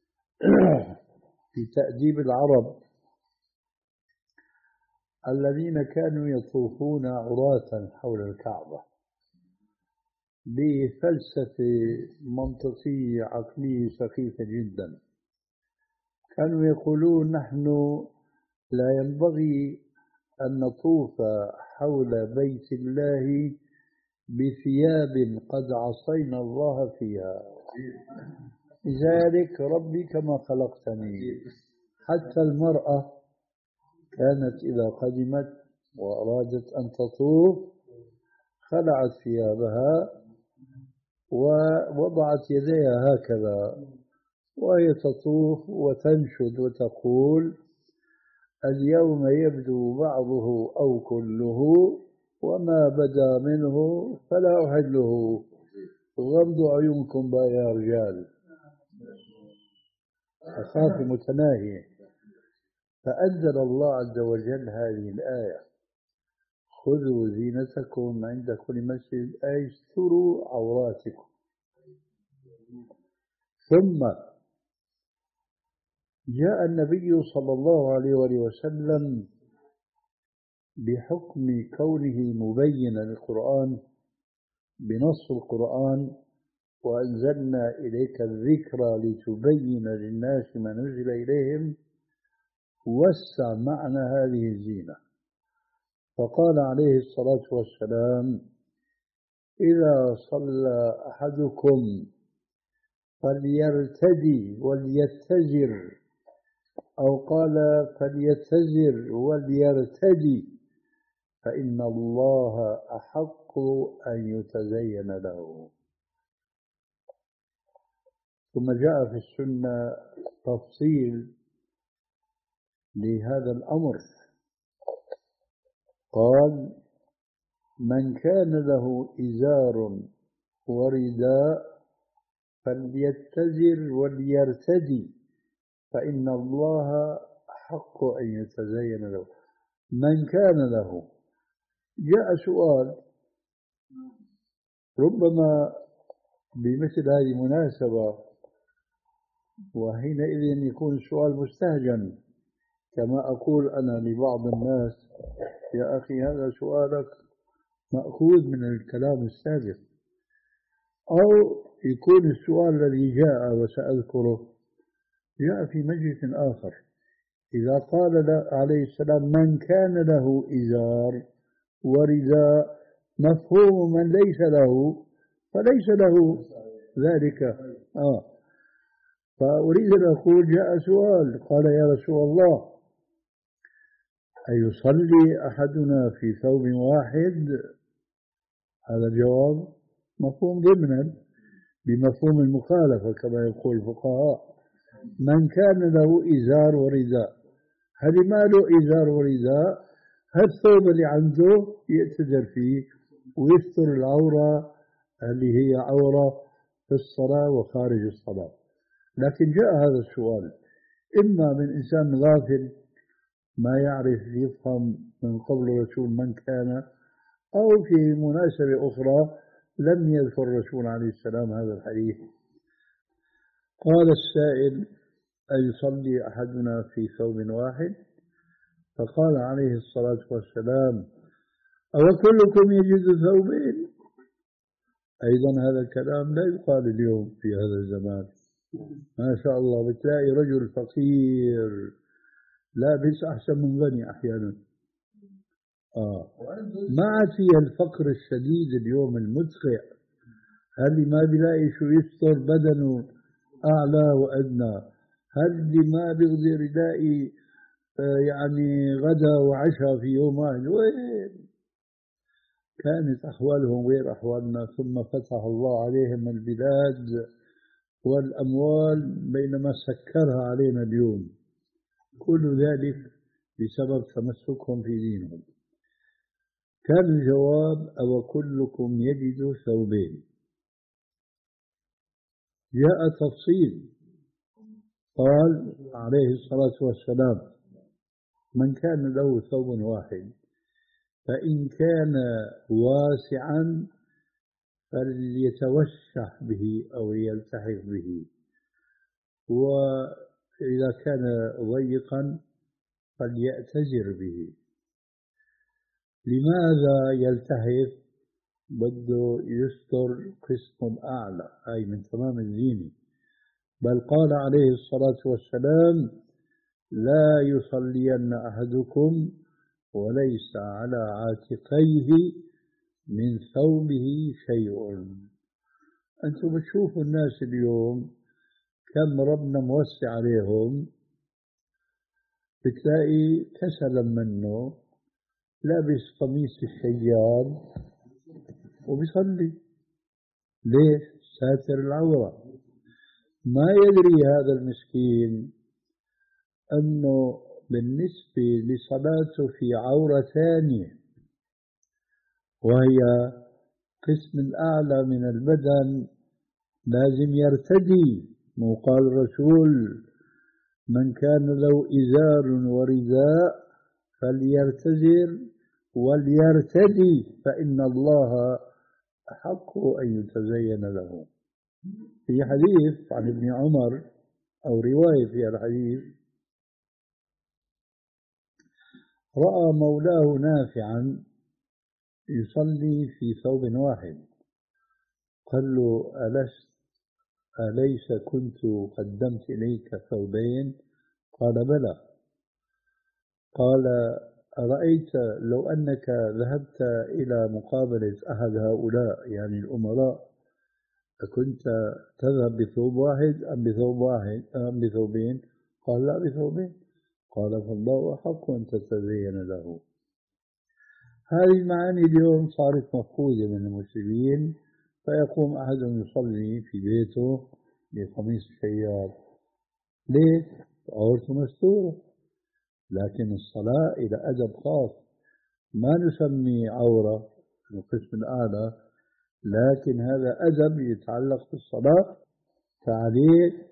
في تأديب العرب الذين كانوا يطوفون عراة حول الكعبة بفلسفة منطقية عقلية سخيفة جدا. كانوا يقولون نحن لا ينبغي أن نطوف حول بيت الله بثياب قد عصينا الله فيها، لذلك ربي كما خلقتني. حتى المرأة كانت إذا قدمت وأرادت أن تطوف خلعت ثيابها ووضعت يديها هكذا وهي تطوف وتنشد وتقول: اليوم يبدو بعضه أو كله وما بدا منه فلا أحله، غمضوا عيونكم بقى يا رجال. أخاف متناهية. فأنزل الله عز وجل هذه الآية: خذوا زينتكم عند كل مسجد، أي استروا عوراتكم. ثم جاء النبي صلى الله عليه وآله وسلم بحكم كونه مبينا للقرآن بنص القرآن: وأنزلنا إليك الذكر لتبين للناس ما نزل إليهم، وسع معنى هذه الزينة. فقال عليه الصلاة والسلام: إذا صلى أحدكم فليرتدي وليتزر، أو قال فليتزر وليرتدي، فإن الله أحق أن يتزين له. ثم جاء في السنة تفصيل لهذا الأمر، قال: من كان له إزار ورداء فليتزر وليرتدي، فإن الله أحق أن يتزين له. من كان له. جاء سؤال ربما بمثل هذه المناسبة، وحينئذ يكون السؤال مستهجن، كما أقول أنا لبعض الناس: يا أخي هذا سؤالك مأخوذ من الكلام السابق. أو يكون السؤال الذي جاء وسأذكره جاء في مجلس آخر، إذا قال عليه السلام: من كان له إزار ورداء، مفهوم من ليس له فليس له ذلك. آه. فأريد أن أقول: جاء سؤال، قال: يا رسول الله، أيصلي أحدنا في ثوب واحد؟ هذا الجواب مفهوم ضمنا بمفهوم المخالفة كما يقول الفقهاء. من كان له إزار ورداء، هل ما له إزار ورداء؟ هالثوب اللي عنده يأتذر فيه ويستر العورة اللي هي عورة في الصلاة وخارج الصلاة. لكن جاء هذا السؤال إما من إنسان غافل ما يعرف يفهم من قول الرسول من كان، أو في مناسبة أخرى لم يذكر الرسول عليه السلام هذا الحديث. قال السائل: أيصلي أحدنا في ثوب واحد؟ فقال عليه الصلاة والسلام: أو كلكم يجد ثوبين؟ أيضا هذا الكلام لا يقال اليوم في هذا الزمان. ما شاء الله بتلاقي رجل فقير لابس أحسن من غني أحيانا. آه. ما عاد فيها الفقر الشديد اليوم المدقع، هل ما بيلاقي شو يستر بدنه أعلى وأدنى، هل ما بيقدر يلاقي آه يعني غدا وعشاء في يوم واحد. وين كانت أحوالهم غير أحوالنا. ثم فتح الله عليهم البلاد والأموال بينما سكرها علينا اليوم، كل ذلك بسبب تمسكهم في دينهم. كان الجواب: أو كلكم يجد ثوبين. جاء تفصيل، قال عليه الصلاة والسلام: من كان له ثوب واحد فإن كان واسعا فليتوشح به أو يلتحق به، وإذا كان ضيقا فليأتزر به. لماذا يلتحق؟ بده يستر قسم أعلى، أي من تمام الزينة. بل قال عليه الصلاة والسلام: لا يصلين أحدكم وليس على عاتقيه من ثوبه شيء. أنتم بتشوفوا الناس اليوم كم ربنا موسع عليهم، بتلاقي كسلا منه لابس قميص الشيال وبيصلي. ليش؟ ساتر العورة. ما يدري هذا المسكين أنه بالنسبة لصلاته في عورة ثانية، وهي قسم الأعلى من البدن، لازم يرتدي. وقال الرسول: من كان له إزار ورداء فليرتزر وليرتدي فإن الله أحق أن يتزين له. في حديث عن ابن عمر أو رواية في الحديث: رأى مولاه نافعا يصلي في ثوب واحد، قال له: ألست أليس كنت قدمت إليك ثوبين؟ قال: بلى. قال: أرأيت لو أنك ذهبت إلى مقابلة أحد هؤلاء يعني الأمراء، أكنت تذهب بثوب واحد أم بثوب واحد أم بثوبين؟ قال: لا، بثوبين. قال: فالله أحق أن تتزين له. هذه المعاني اليوم صارت مفقودة من المسلمين، فيقوم أحدهم يصلي في بيته بقميص شيال. ليه؟ عورته مستورة. لكن الصلاة إلى أدب خاص، ما نسمي عورة من القسم الأعلى، لكن هذا أدب يتعلق بالصلاة، فعليه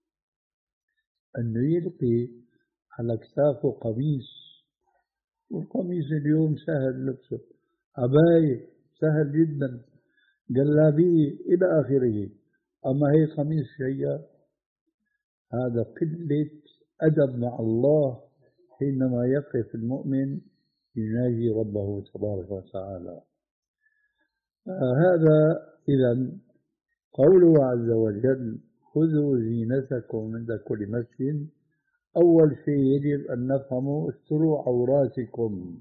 أنه يلقي على كتافه قميص. والقميص اليوم سهل لبسه، عباية سهل جدا، جلابية إلى آخره. أما هي قميص شيال، هذا قلة أدب مع الله حينما يقف المؤمن يناجي ربه تبارك وتعالى. هذا إذن قوله عز وجل: خذوا زينتكم عند كل مسجد. أول شيء يجب أن نفهمه: استروا عوراتكم.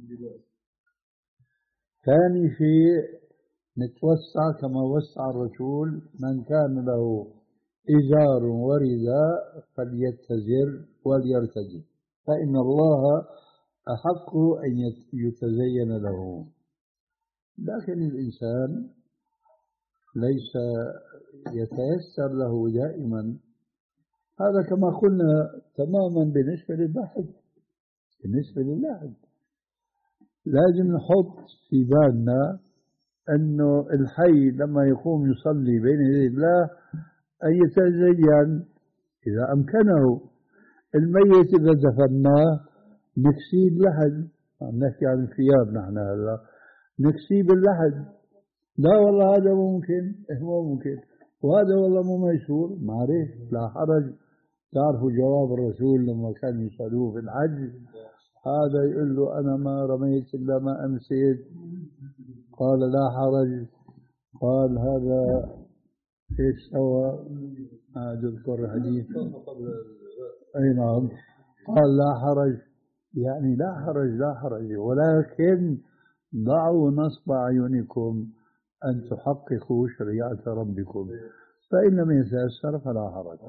ثاني شيء نتوسع كما وسع الرسول: من كان له إزار ورداء فليتزر وليرتدي فإن الله أحق أن يتزين له. لكن الإنسان ليس يتيسر له دائما. هذا كما قلنا تماما بالنسبة للبحث. بالنسبة للبحث لازم نحط في بالنا أنه الحي لما يقوم يصلي بين يدي الله أن يتزين إذا أمكنه. الميت إذا دفناه نكسيه اللحد، عم نحكي عن الثياب نحن هلا، نكسيه باللحد. لا والله هذا ممكن، هو ممكن، وهذا والله مو ميسور، معلش لا حرج. تعرفوا جواب الرسول لما كان يسألوه في الحج، هذا يقول له: أنا ما رميت إلا ما أمسيت. قال: لا حرج. قال: هذا إيش سوى؟ أعد أذكر الحديث. أي نعم. قال: لا حرج، يعني لا حرج لا حرج، ولكن ضعوا نصب أعينكم أن تحققوا شريعة ربكم، فإن لم يتيسر فلا حرج.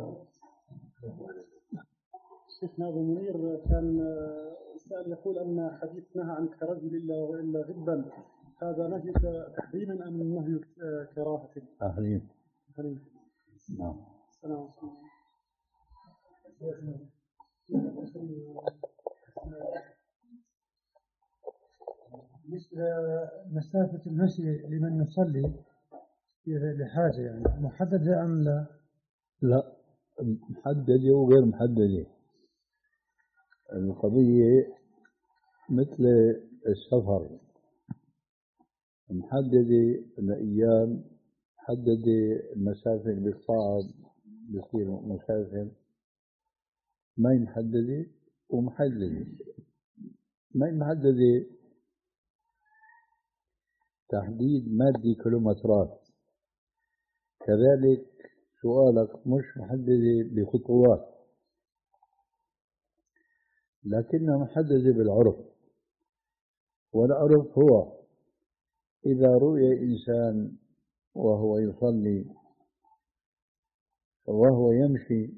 شيخنا أبو منير كان سأل يقول أن حديث نهى عن كرجل إلا وإلا غبا، هذا نهي تحريما أم نهي كراهة؟ تحريم. تحريم. نعم. السلام عليكم. بالنسبة لمسافة المشي لمن يصلي لحاجة يعني محددة أم لا؟ لا، محددة وغير محددة. القضية مثل السفر، محددة لأيام حدد المسافة اللي بيقطعها بصير مسافة ما هي محددة ومحددة. ما هي محددة تحديد مادي كيلومترات، كذلك سؤالك مش محددة بخطوات لكنها محددة بالعرف، والعرف هو إذا رؤي إنسان وهو يصلي وهو يمشي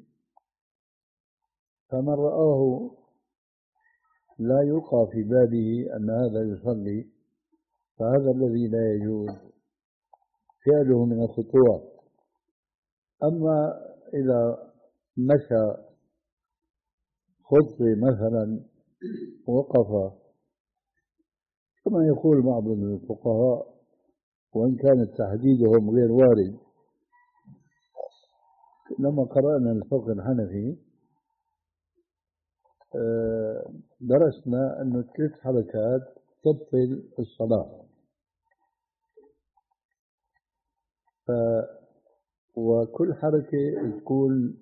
فمن رآه لا يلقى في باله أن هذا يصلي، فهذا الذي لا يجوز فعله من الخطوات. أما إذا مشى خطوة مثلا وقف كما يقول بعض الفقهاء وإن كان تحديدهم غير وارد، لما قرأنا الفقه الحنفي درسنا أنه ثلاث حركات تبطل الصلاة، ف وكل حركة تكون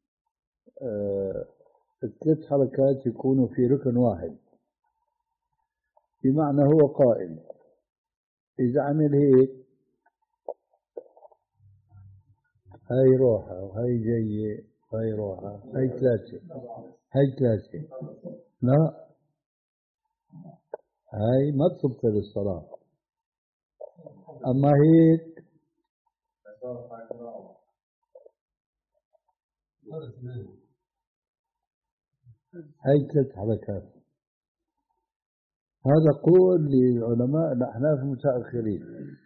الثلاث حركات يكونوا في ركن واحد، بمعنى هو قائم. إذا عمل هيك هاي روحة وهاي جاية وهاي روحة، هاي ثلاثة، هاي ثلاثة، لا هاي ما تبطل الصلاة. أما هيك هاي ثلاث حركات. هذا قول لعلماء الأحناف المتأخرين.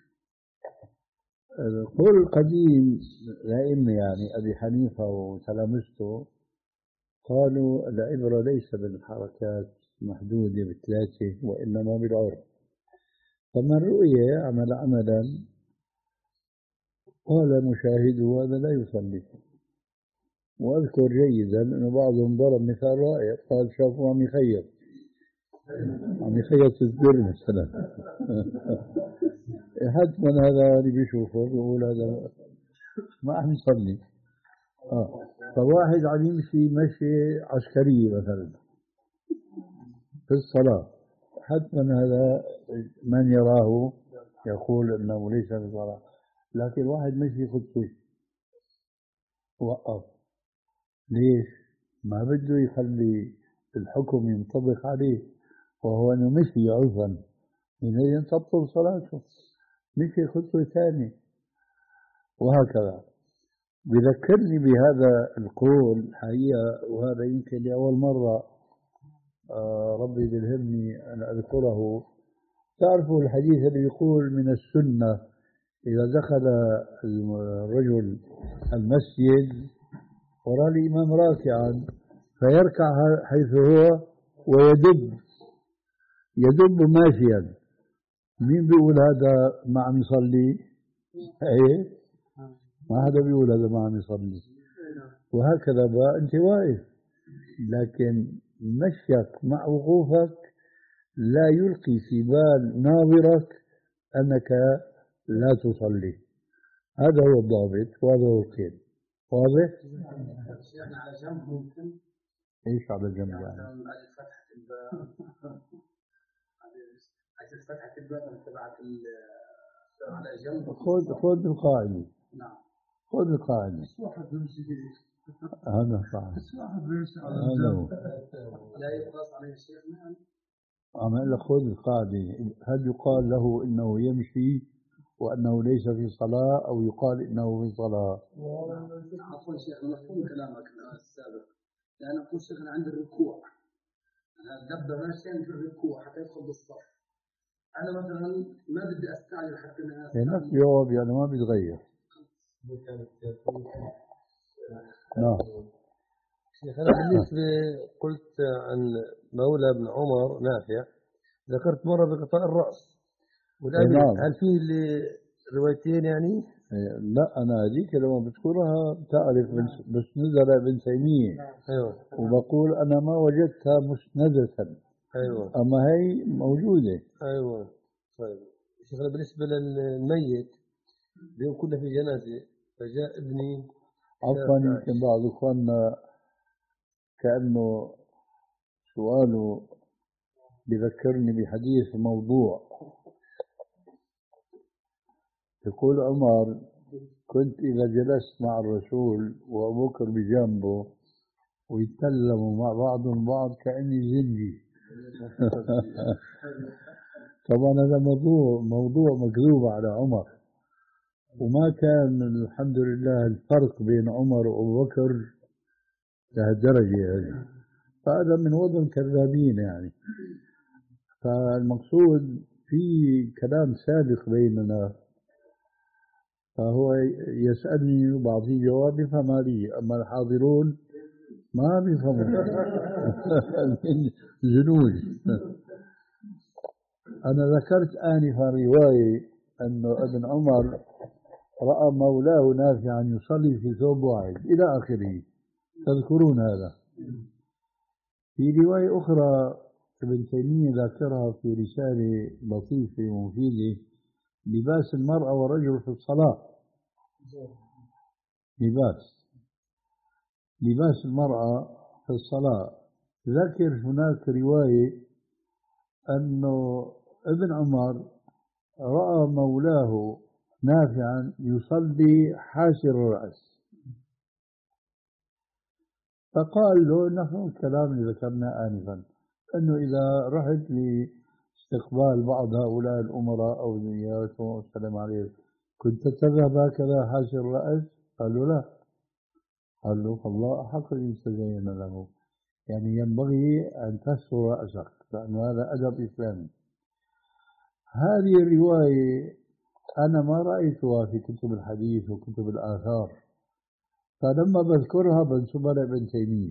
القول القديم الأئمة يعني أبي حنيفة وتلامذته قالوا العبرة ليس بالحركات محدودة بثلاثة وإنما بالعرف، فمن رؤي عمل عملا قال مشاهده هذا لا يصلي. وأذكر جيدا أن بعضهم ضرب مثال رائع، قال شافوا عم يخيط عم يخيط الزر مثلا حتما هذا اللي بيشوفه بيقول هذا ما عم يصلي. آه. فواحد عم يمشي مشي عسكرية مثلا في الصلاة، حتما هذا من يراه يقول أنه ليس في صلاة. لكن واحد مشي خطوة وقف، ليش؟ ما بده يخلي الحكم ينطبق عليه، وهو أنه مشي عرفا حينئذ تبطل صلاته، مشي خطوة ثانية وهكذا. بذكرني بهذا القول حقيقة، وهذا يمكن لأول مرة آه ربي يلهمني أن أذكره. تعرفوا الحديث اللي يقول من السنة إذا دخل الرجل المسجد ورأى الإمام راكعا فيركع حيث هو ويدب يدب ماشيا، مين بيقول هذا ما عم يصلي؟ ايه ما حدا بيقول هذا ما عم يصلي. وهكذا بقى انت واقف، لكن مشيك مع وقوفك لا يلقي في بال ناظرك انك لا تصلي. هذا هو الضابط وهذا هو القيد. واضح؟ يعني على جنب ممكن. ايش على جنب يعني؟ فتحة الباب أجل فتحة الباب تبعت على جنب. خذ خذ القاعدة. نعم. خذ القاعدة. واحد بيمشي هذا صح. واحد بيمشي على هذا هو. لا يقاس عليه الشيخ. نعم. عم خذ القاعدة. هل يقال له إنه يمشي وأنه ليس في صلاة، أو يقال إنه في صلاة؟ عفوا شيخ، مفهوم كلامك السابق، لأن أقول شيخنا عند الركوع أنا دب ماشيا في الركوع حتى يدخل بالصف. أنا مثلا ما بدي أستعجل حتى الناس. نفس الجواب يعني ما بيتغير. نعم. شيخ أنا بالنسبة قلت عن مولى بن عمر نافع، ذكرت مرة بقطاع الرأس والآن نعم. هل فيه روايتين يعني؟ لا أنا هذيك لما بذكرها تعرف مسندة ابن تيمية. أيوة. وبقول أنا ما وجدتها مسندة. أيوة. أما هي موجودة. أيوة. طيب شيخنا بالنسبة للميت اليوم كنا في جنازة فجاء ابني. عفوا يمكن بعض إخواننا كأنه سؤاله بذكرني بحديث موضوع. يقول عمر: كنت إذا جلست مع الرسول وأبو بكر بجانبه ويتكلموا مع بعضهم بعض كأني زنجي. طبعا هذا موضوع موضوع مكذوب على عمر، وما كان الحمد لله الفرق بين عمر وأبو بكر لهالدرجة هذه، فهذا من وضع كذابين يعني. فالمقصود في كلام سابق بيننا، فهو يسألني وبعطيه جواب يفهم لي، أما الحاضرون ما بيفهموا. جنود. أنا ذكرت آنفا رواية أنه ابن عمر رأى مولاه نافعا يصلي في ثوب واحد إلى آخره، تذكرون هذا؟ في رواية أخرى ابن تيمية ذاكرها في رسالة لطيفة ومفيدة: لباس المرأة والرجل في الصلاة. لباس لباس المرأة في الصلاة. ذكر هناك رواية أنه ابن عمر رأى مولاه نافعا يصلي حاشر الرأس، فقال له نحن الكلام اللي ذكرنا آنفا، أنه إذا رحت لاستقبال بعض هؤلاء الأمراء أو زيارتهم والسلام عليكم كنت تذهب هكذا حاشر الرأس؟ قال له لا. قال له فالله أحق أن يستزين له، يعني ينبغي أن تستر رأسك لأن هذا أدب إسلامي. هذه الرواية أنا ما رأيتها في كتب الحديث وكتب الآثار، فلما بذكرها بنسبها لابن تيمية،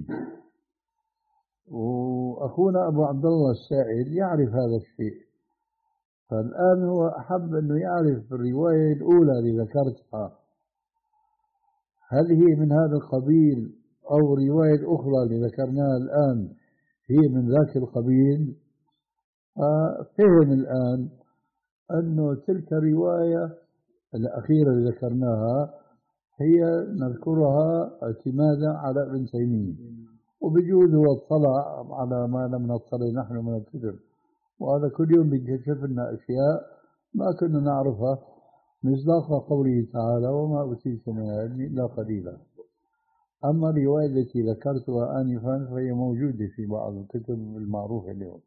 وأخونا أبو عبد الله السائل يعرف هذا الشيء، فالآن هو أحب أنه يعرف الرواية الأولى اللي ذكرتها هل هي من هذا القبيل أو رواية أخرى اللي ذكرناها الآن هي من ذاك القبيل. فهم الآن أنه تلك الرواية الأخيرة اللي ذكرناها هي نذكرها اعتمادا على ابن تيمية، وبجوز هو اطلع على ما لم نطلع نحن من الكتب، وهذا كل يوم بيكشف لنا أشياء ما كنا نعرفها، مصداق قوله تعالى: وما أوتيتم من العلم إلا قليلا. أما الرواية التي ذكرتها آنفا فهي موجودة في بعض الكتب المعروفة اليوم.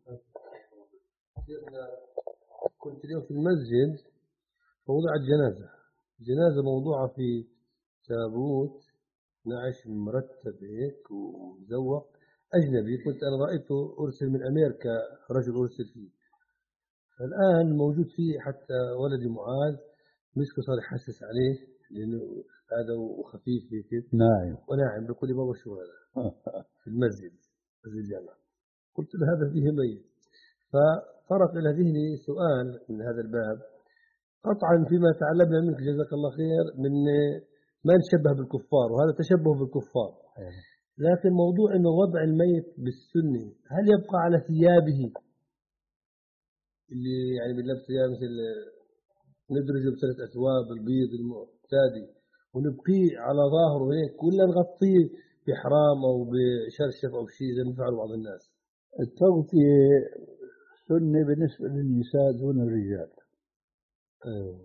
كنت اليوم في المسجد فوضعت جنازة جنازة موضوعة في تابوت نعش مرتب هيك ومزوق أجنبي، كنت أنا رأيته أرسل من أمريكا، رجل أرسل فيه. الآن موجود فيه حتى ولدي معاذ مسكه صار يحسس عليه لأنه هذا وخفيف هيك ناعم وناعم، بيقول لي بابا شو هذا في المسجد مسجد الجامع. قلت له هذا فيه ميت. فطرق إلى ذهني سؤال من هذا الباب، قطعا فيما تعلمنا منك جزاك الله خير من ما نشبه بالكفار، وهذا تشبه بالكفار، لكن موضوع انه وضع الميت بالسنة هل يبقى على ثيابه اللي يعني بنلبس ثياب مثل ندرجه بثلاث اثواب البيض المعتادي ونبقيه على ظاهره هيك، ولا نغطيه بحرام او بشرشف او شيء زي ما بيفعلوا بعض الناس؟ التغطية سنة بالنسبة للنساء دون الرجال. ايوه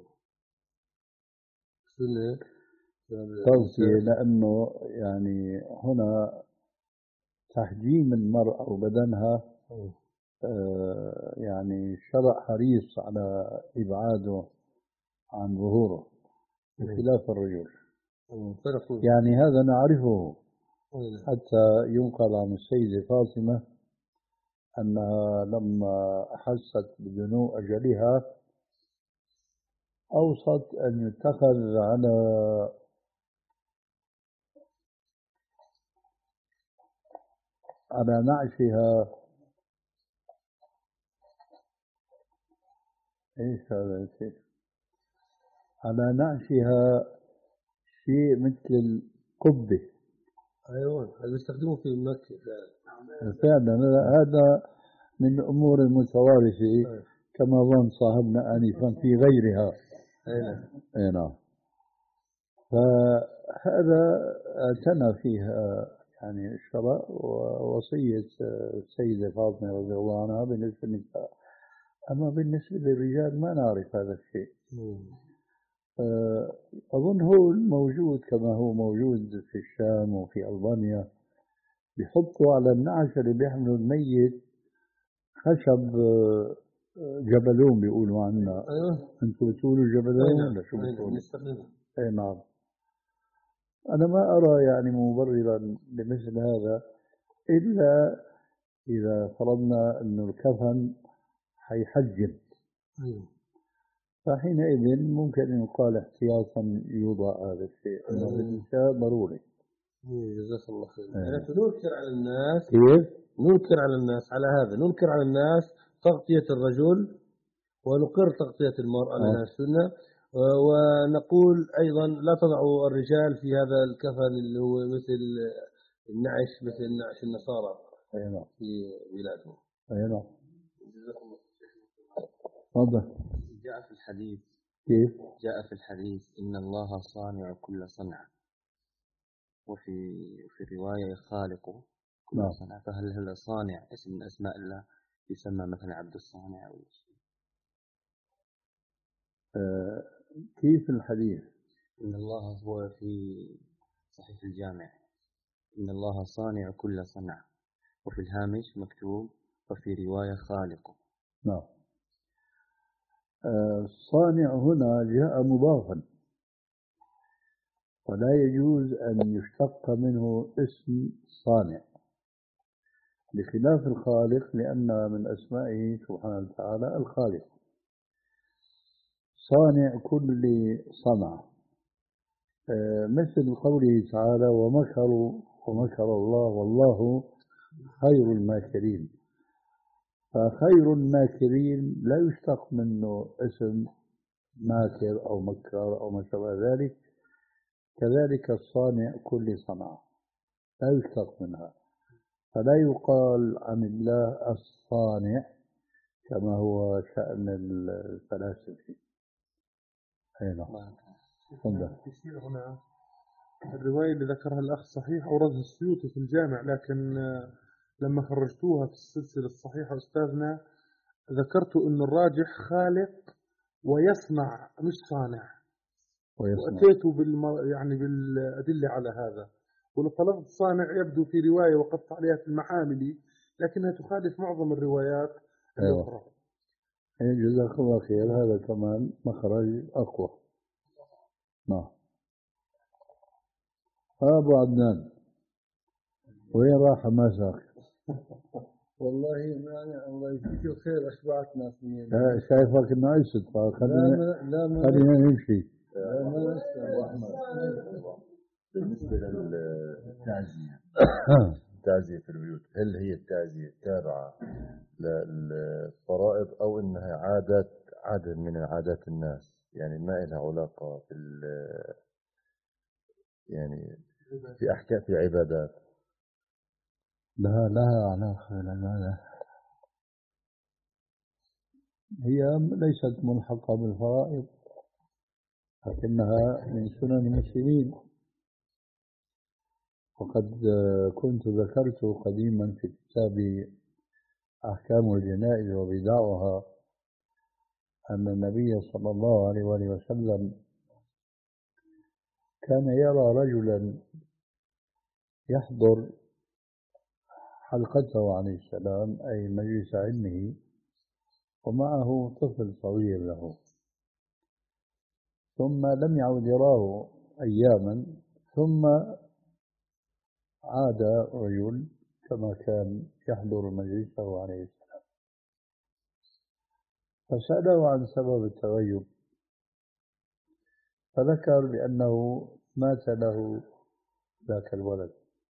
سنة تغطية، لأنه يعني هنا تحجيم المرأة وبدنها آه يعني الشرع حريص على إبعاده عن ظهوره بخلاف الرجل. يعني هذا نعرفه، حتى ينقل عن السيدة فاطمة أنها لما أحست بدنو أجلها أوصت أن يتخذ على على نعشها إيش هذا الشيء؟ على نعشها شيء مثل القبة. أيوة هذا بيستخدموه في مكة فعلا. هذا من الأمور المتوارثة كما ظن صاحبنا آنفا في غيرها. أي نعم. أي نعم. فهذا اعتنى فيها يعني الشرع ووصية السيدة فاطمة رضي الله عنها بالنسبة للنساء. أما بالنسبة للرجال ما نعرف هذا الشيء. أظن هو موجود كما هو موجود في الشام وفي ألبانيا، بيحطوا على النعش اللي بيحملوا الميت خشب جبلون بيقولوا عنا. أيوه. أنتم بتقولوا جبلون ولا شو بتقولوا؟ أي نعم. أنا ما أرى يعني مبررا لمثل هذا إلا إذا فرضنا أنه الكفن حيحجم. أيوه. فحينئذ ممكن أن يقال احتياطا يوضع هذا الشيء، أما بالنساء ضروري. جزاك الله خير. لكن ننكر على الناس. كيف؟ ننكر على الناس على هذا، ننكر على الناس تغطية الرجل ونقر تغطية المرأة من السنة، ونقول أيضا لا تضعوا الرجال في هذا الكفن اللي هو مثل النعش، مثل نعش النصارى في بلادهم. أي نعم. تفضل. جاء في الحديث. كيف؟ جاء في الحديث إن الله صانع كل صنع، وفي في رواية خالقه كل نعم. صنع. فهل هل صانع اسم من أسماء الله يسمى مثلا عبد الصانع أو شيء؟ آه كيف الحديث؟ إن الله هو في صحيح الجامع إن الله صانع كل صنع، وفي الهامش مكتوب وفي رواية خالقه. نعم. الصانع آه هنا جاء مضافا، ولا يجوز أن يشتق منه اسم صانع، بخلاف الخالق لأن من أسمائه سبحانه وتعالى الخالق. صانع كل صنع، آه مثل قوله تعالى ومكروا ومكر الله والله خير الماكرين. فخير الماكرين لا يشتق منه اسم ماكر أو مكر أو ما شابه ذلك. كذلك الصانع كل صنع لا يشتق منها، فلا يقال عن الله الصانع كما هو شأن الفلاسفة. أي نعم. يصير هنا الرواية اللي ذكرها الأخ صحيح أوردها السيوطي في الجامع، لكن لما خرجتوها في السلسلة الصحيحة أستاذنا ذكرتوا أن الراجح خالق ويصنع مش صانع، وأتيتوا بالم... يعني بالأدلة على هذا. ولفظ صانع يبدو في رواية وقفت عليها في المحاملي لكنها تخالف معظم الروايات الأخرى. أيوة. جزاك الله خير، هذا كمان مخرج أقوى. نعم. أبو عدنان وين راح مساك؟ والله يعني الله يجزيك الخير أشبعتنا في شايفك إنه عشت، فخلينا خلينا نمشي. لا ما بالنسبة للتعزية التعزية في البيوت، هل هي التعزية تابعة للفرائض أو إنها عادات عادة من عادات الناس، يعني ما لها علاقة بال يعني في أحكام في عبادات؟ لا لها علاقة بالعبادة، هي ليست ملحقة بالفرائض لكنها من سنن المسلمين. وقد كنت ذكرت قديما في كتاب أحكام الجنائز وبدعها أن النبي صلى الله عليه وآله وسلم كان يرى رجلا يحضر حلقته عليه السلام أي مجلس علمه ومعه طفل صغير له، ثم لم يعد يراه أياما، ثم عاد رجل كما كان يحضر مجلسه عليه السلام، فسأله عن سبب التغيب، فذكر بأنه مات له ذاك الولد.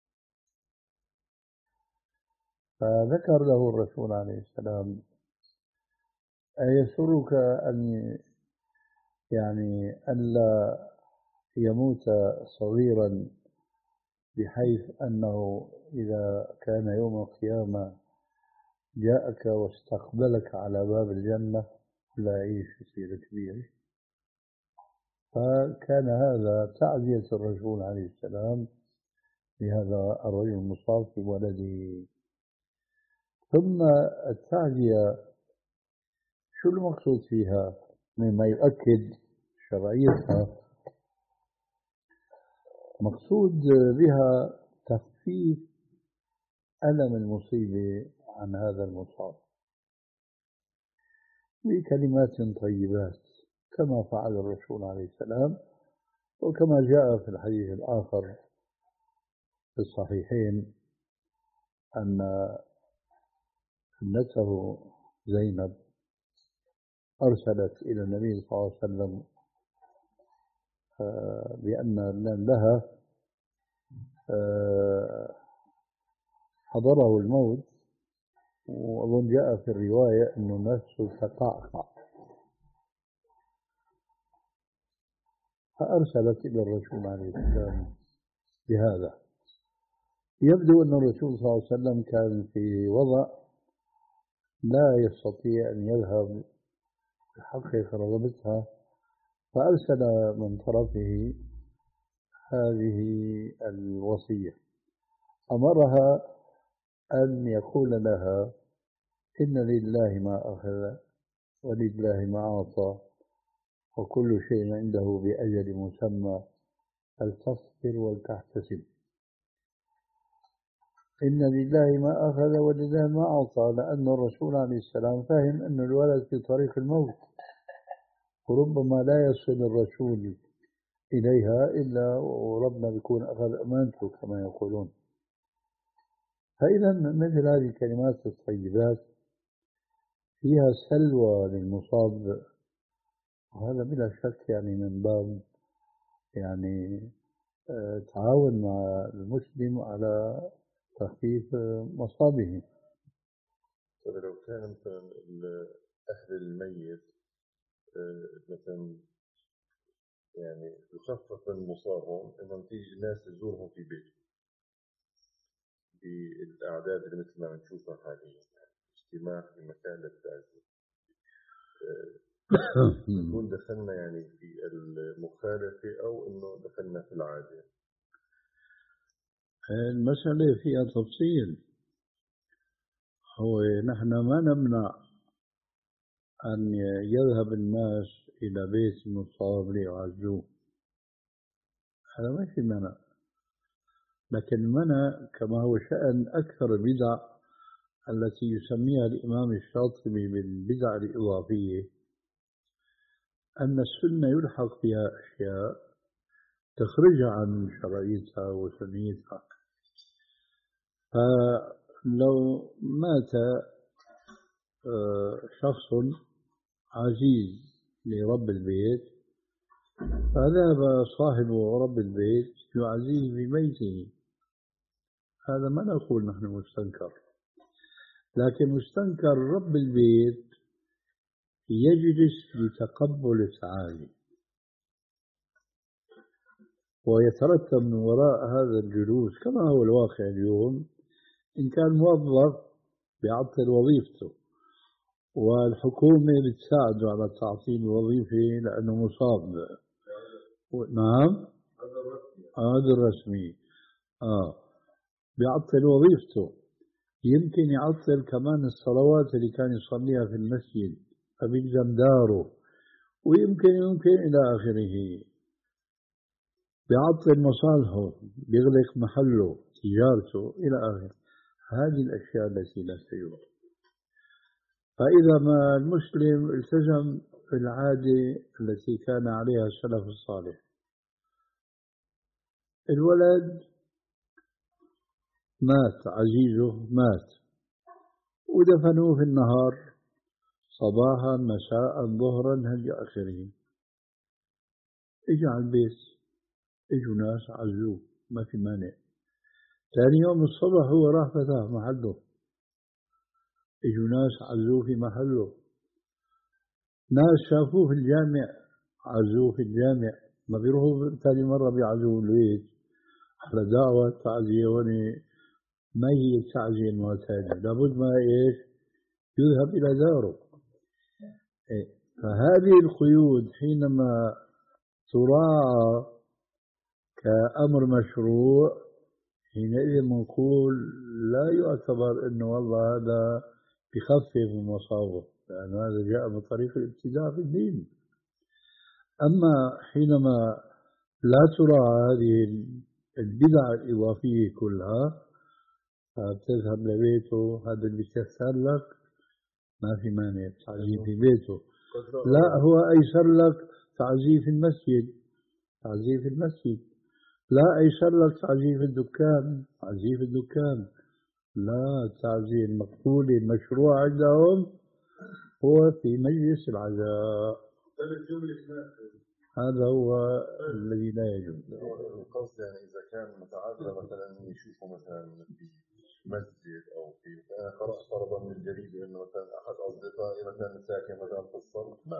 فذكر له الرسول عليه السلام أيسرك أن يعني ألا يموت صغيرا بحيث أنه إذا كان يوم القيامة جاءك واستقبلك على باب الجنة لا يعيش يصير كبير؟ فكان هذا تعزية الرسول عليه السلام لهذا الرجل المصاب في ولده. ثم التعزية شو المقصود فيها مما يؤكد شرعيتها؟ مقصود بها تخفيف ألم المصيبة عن هذا المصاب بكلمات طيبات كما فعل الرسول عليه السلام، وكما جاء في الحديث الآخر في الصحيحين أن ابنته زينب أرسلت إلى النبي صلى الله عليه وسلم بأن لها حضره الموت، وأظن جاء في الرواية أنه نفسه تقعقع، فأرسلت إلى الرسول عليه السلام بهذا. يبدو أن الرسول صلى الله عليه وسلم كان في وضع لا يستطيع أن يذهب يحقق رغبتها، فأرسل من طرفه هذه الوصية، أمرها أن يقول لها إن لله ما أخذ ولله ما أعطى وكل شيء عنده بأجل مسمى فلتصبر ولتحتسب. إن لله ما أخذ ولله ما أعطى، لأن الرسول عليه السلام فهم أن الولد في طريق الموت، وربما لا يصل الرسول إليها إلا وربنا بيكون أخذ أمانته كما يقولون. فإذا مثل هذه الكلمات الطيبات فيها سلوى للمصاب، وهذا بلا شك يعني من باب يعني تعاون مع المسلم على تخفيف مصابه. لو كان مثلا أهل الميت مثلا يعني يخفف من مصابهم إنهم تيجي ناس تزورهم في بيتهم بالأعداد اللي مثل ما نشوفها حاليا، اجتماع في مكان للتعزية، نكون دخلنا يعني في المخالفة أو إنه دخلنا في العادة؟ المسألة فيها تفصيل. هو نحن ما نمنع أن يذهب الناس إلى بيت المصاب ليعزوه، هذا ما في منع، لكن المنع كما هو شأن أكثر البدع التي يسميها الإمام الشاطبي بالبدع الإضافية، أن السنة يلحق بها أشياء تخرجها عن شرعيتها وسنيتها. فلو مات شخص عزيز لرب البيت فذهب صاحب رب البيت يعزيه في بيته، هذا ما نقول نحن مستنكر، لكن مستنكر رب البيت يجلس لتقبل التعازي، ويترتب من وراء هذا الجلوس كما هو الواقع اليوم، إن كان موظف بيعطل وظيفته والحكومة بتساعده على تعطيل الوظيفة لأنه مصاب. نعم هذا الرسمي آه بيعطل وظيفته، يمكن يعطل كمان الصلوات اللي كان يصليها في المسجد فبيلزم داره، ويمكن يمكن إلى آخره، بيعطل مصالحه، بيغلق محله تجارته إلى آخره. هذه الأشياء التي لا تجوز. فإذا ما المسلم التزم بالعادة التي كان عليها السلف الصالح، الولد مات عزيزه مات ودفنوه في النهار صباحا مساء ظهرا هل آخره، اجى على البيت اجوا ناس عزوه ما في مانع، ثاني يوم الصبح هو راح فتح محله، اجوا ناس عزوه في محله، ناس شافوه في الجامع عزوه في الجامع، ما بيروحوا ثاني مرة بيعزوه البيت على دعوة تعزية، وني ما هي التعزية المعتادة، لابد ما ايش يذهب إلى داره. فهذه القيود حينما تراعى كأمر مشروع، حينئذ بنقول لا يعتبر أنه والله هذا بخفف المصابة، لأن هذا جاء من طريق الابتداع في الدين. أما حينما لا تراعى هذه البدع الإضافية كلها، فبتذهب لبيته، هذا اللي بيسهر لك ما في مانع تعزيه في بيته. لا، هو أيسر لك تعزيه في المسجد، تعزيه في المسجد. لا أيسر لك تعزيه في الدكان، تعزيه في الدكان. لا، التعزيه المقبولة المشروع عندهم هو في مجلس العزاء. هذا هو الذي لا يجوز. القصد يعني إذا كان متعذر مثلا يشوفه مثلا في مسجد أو في، أنا قرأت فرضا من الجريدة إنه مثلا أحد أصدقائي مثلا ساكن مثلا في الصف ما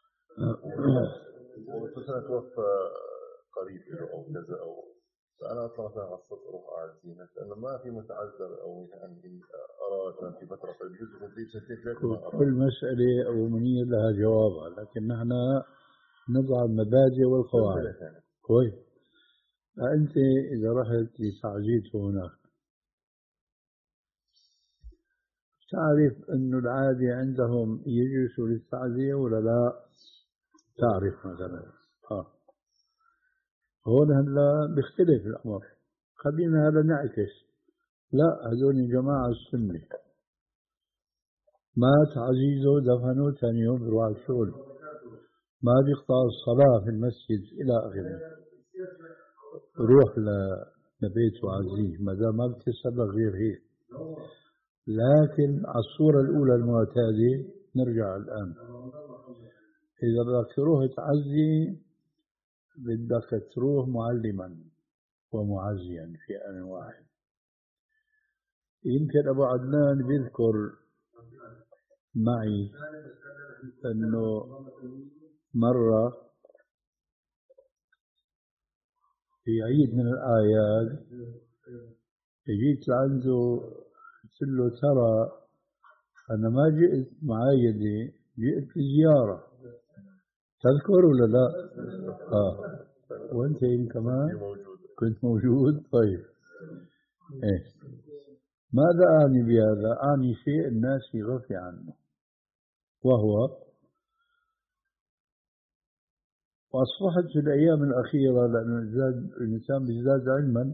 ومثلا توفى قريب له أو كذا، أو فأنا أطلع مثلا على الصف أروح أعزيه، لأنه ما في متعذر أو يعني أرى مثلا في فترة فالجزء في سنتين ثلاثة. كل مسألة أمنية لها جوابها، لكن نحن نضع المبادئ والقواعد. كويس. فأنت إذا رحت لتعزيته هناك تعرف أنه العادي عندهم يجلسوا للتعزية ولا لا؟ تعرف مثلا آه. هون هلا بيختلف الأمر. خلينا هذا نعكس. لا، هذول جماعة السنة مات عزيزه دفنوه ثاني يوم بيروح على الشغل، ما بيقطع الصلاة في المسجد إلى آخره، روح لبيته عزيز ما دام ما بتسأل غير هيك. لكن على الصورة الأولى المعتادة نرجع الآن، إذا بدك تروح تعزي بدك تروح معلما ومعزيا في آن واحد. يمكن أبو عدنان بيذكر معي أنه مرة في عيد من الأعياد جيت لعنده قلت له ترى أنا ما جئت معايدة، جئت لزيارة، تذكر ولا لا؟ آه. وأنت كمان كنت موجود. طيب إيه، ماذا أعني بهذا؟ أعني شيء الناس يغفي عنه، وهو وأصبحت في الأيام الأخيرة لأن الإنسان بيزداد علما،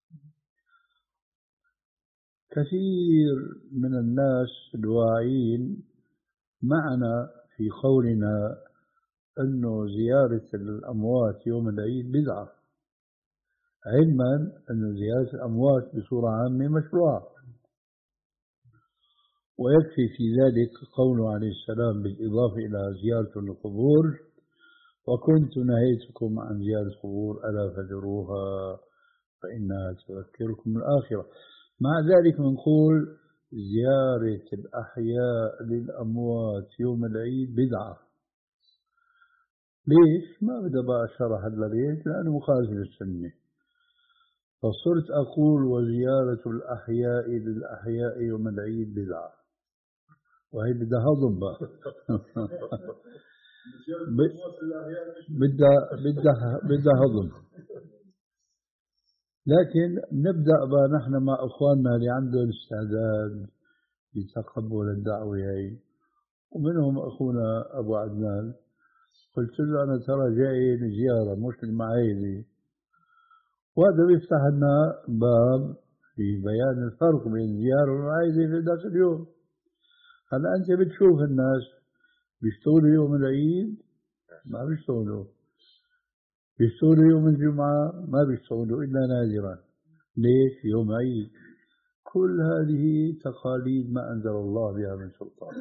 كثير من الناس الواعين معنا في قولنا أنه زيارة الأموات يوم العيد بدعة، علما أن زيارة الأموات بصورة عامة مشروعة. ويكفي في ذلك قوله عليه السلام بالإضافة إلى زيارة القبور: وكنت نهيتكم عن زيارة القبور ألا فزوروها فإنها تذكركم الآخرة. مع ذلك نقول زيارة الأحياء للأموات يوم العيد بدعة. ليش؟ ما بدي بقى شرح هلا ليش، لأنه مخالف للسنة. فصرت أقول وزيارة الأحياء للأحياء يوم العيد بدعة، وهي بدها هضم بقى. بدها بدها بدها هضم. لكن نبدأ بقى نحن مع أخواننا اللي عندهم استعداد لتقبل الدعوة هي، ومنهم أخونا أبو عدنان. قلت له أنا ترى جاي لزيارة مش للمعايدة، وهذا بيفتح لنا باب في بيان الفرق بين الزيارة والمعايدة في ذاك اليوم. هلا أنت بتشوف الناس بيشتغلوا يوم العيد ما بيشتغلوا، بيشتغلوا يوم الجمعة ما بيشتغلوا إلا نادرا. ليش؟ يوم عيد. كل هذه تقاليد ما أنزل الله بها من سلطان.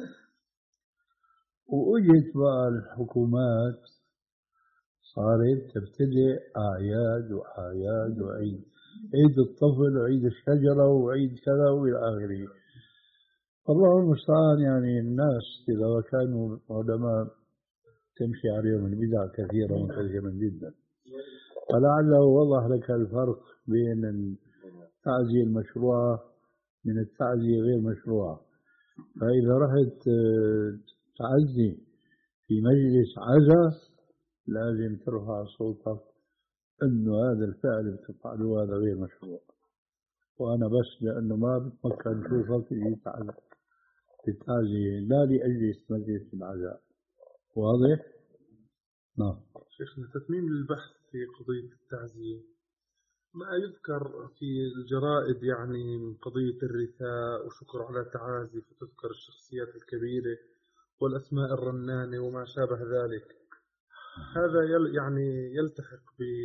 وأجت بقى الحكومات صارت تبتدئ أعياد وأعياد وعيد، عيد الطفل وعيد الشجرة وعيد كذا وإلى آخره. الله المستعان. يعني الناس إذا كانوا علماء تمشي عليهم البدع كثيرا وكثيرا جدا. فلعله وضح لك الفرق بين التعزية المشروعة من التعزية غير مشروعة. فإذا رحت تعزي في مجلس عزاء لازم ترفع صوتك إنه هذا الفعل بتفعله هذا غير مشروع. وأنا بس لأنه ما بتفكر نشوفك جيت على التعزية لا لأجل مجلس العزاء. واضح؟ نعم. شيخنا تتميم للبحث في قضية التعزية، ما يذكر في الجرائد يعني من قضية الرثاء وشكر على تعازي، فتذكر الشخصيات الكبيرة والأسماء الرنانة وما شابه ذلك. هذا يل يعني يلتحق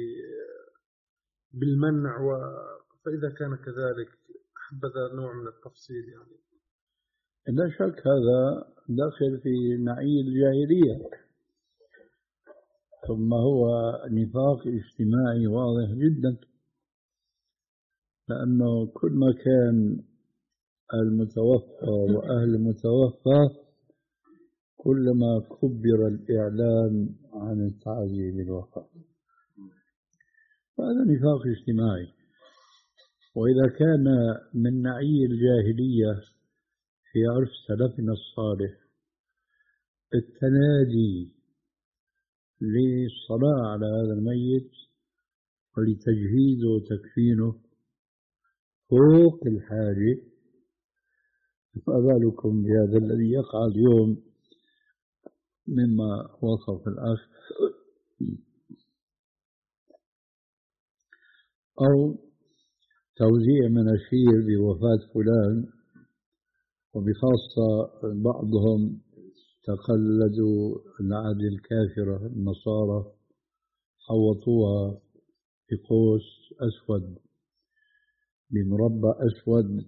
بالمنع، فإذا كان كذلك حبذا نوع من التفصيل يعني. لا شك هذا داخل في نعي الجاهلية، ثم هو نفاق اجتماعي واضح جدا، لأنه كل ما كان المتوفى وأهل المتوفى كلما كبر الإعلان عن التعزية بالوفاة، هذا نفاق اجتماعي. وإذا كان من نعي الجاهلية في عرف سلفنا الصالح التنادي للصلاة على هذا الميت ولتجهيزه وتكفينه فوق الحاجة، فما بالكم بهذا الذي يقع اليوم مما وصف الأخ، أو توزيع مناشير بوفاة فلان، وبخاصة بعضهم تقلدوا العادة الكافرة النصارى حوطوها بقوس أسود بمربع أسود،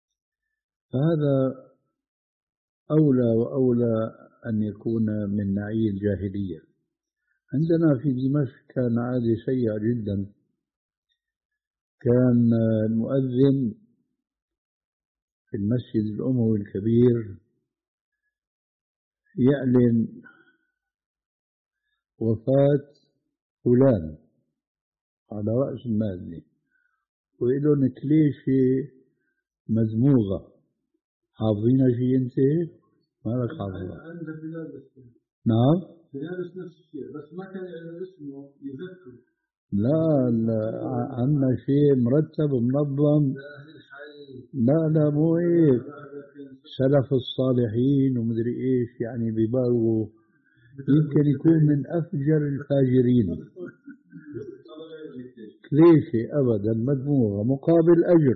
فهذا أولى وأولى أن يكون من نعي الجاهلية. عندنا في دمشق كان عادة سيئة جدا، كان المؤذن في المسجد الأموي الكبير يعلن وفاة فلان على رأس المائدة وإلهم كليشة مزموغة. حافظينها شيء أنت؟ ما لك حافظها؟ عندنا بلاد نعم؟ بلاد نفس الشيء، بس ما كان يعني اسمه يذكر. لا لا عندنا شيء مرتب منظم. لا لا مو هيك، سلف الصالحين ومدري ايش يعني بيبالغوا، يمكن يكون من افجر الفاجرين. كليشة ابدا مدموغة مقابل اجر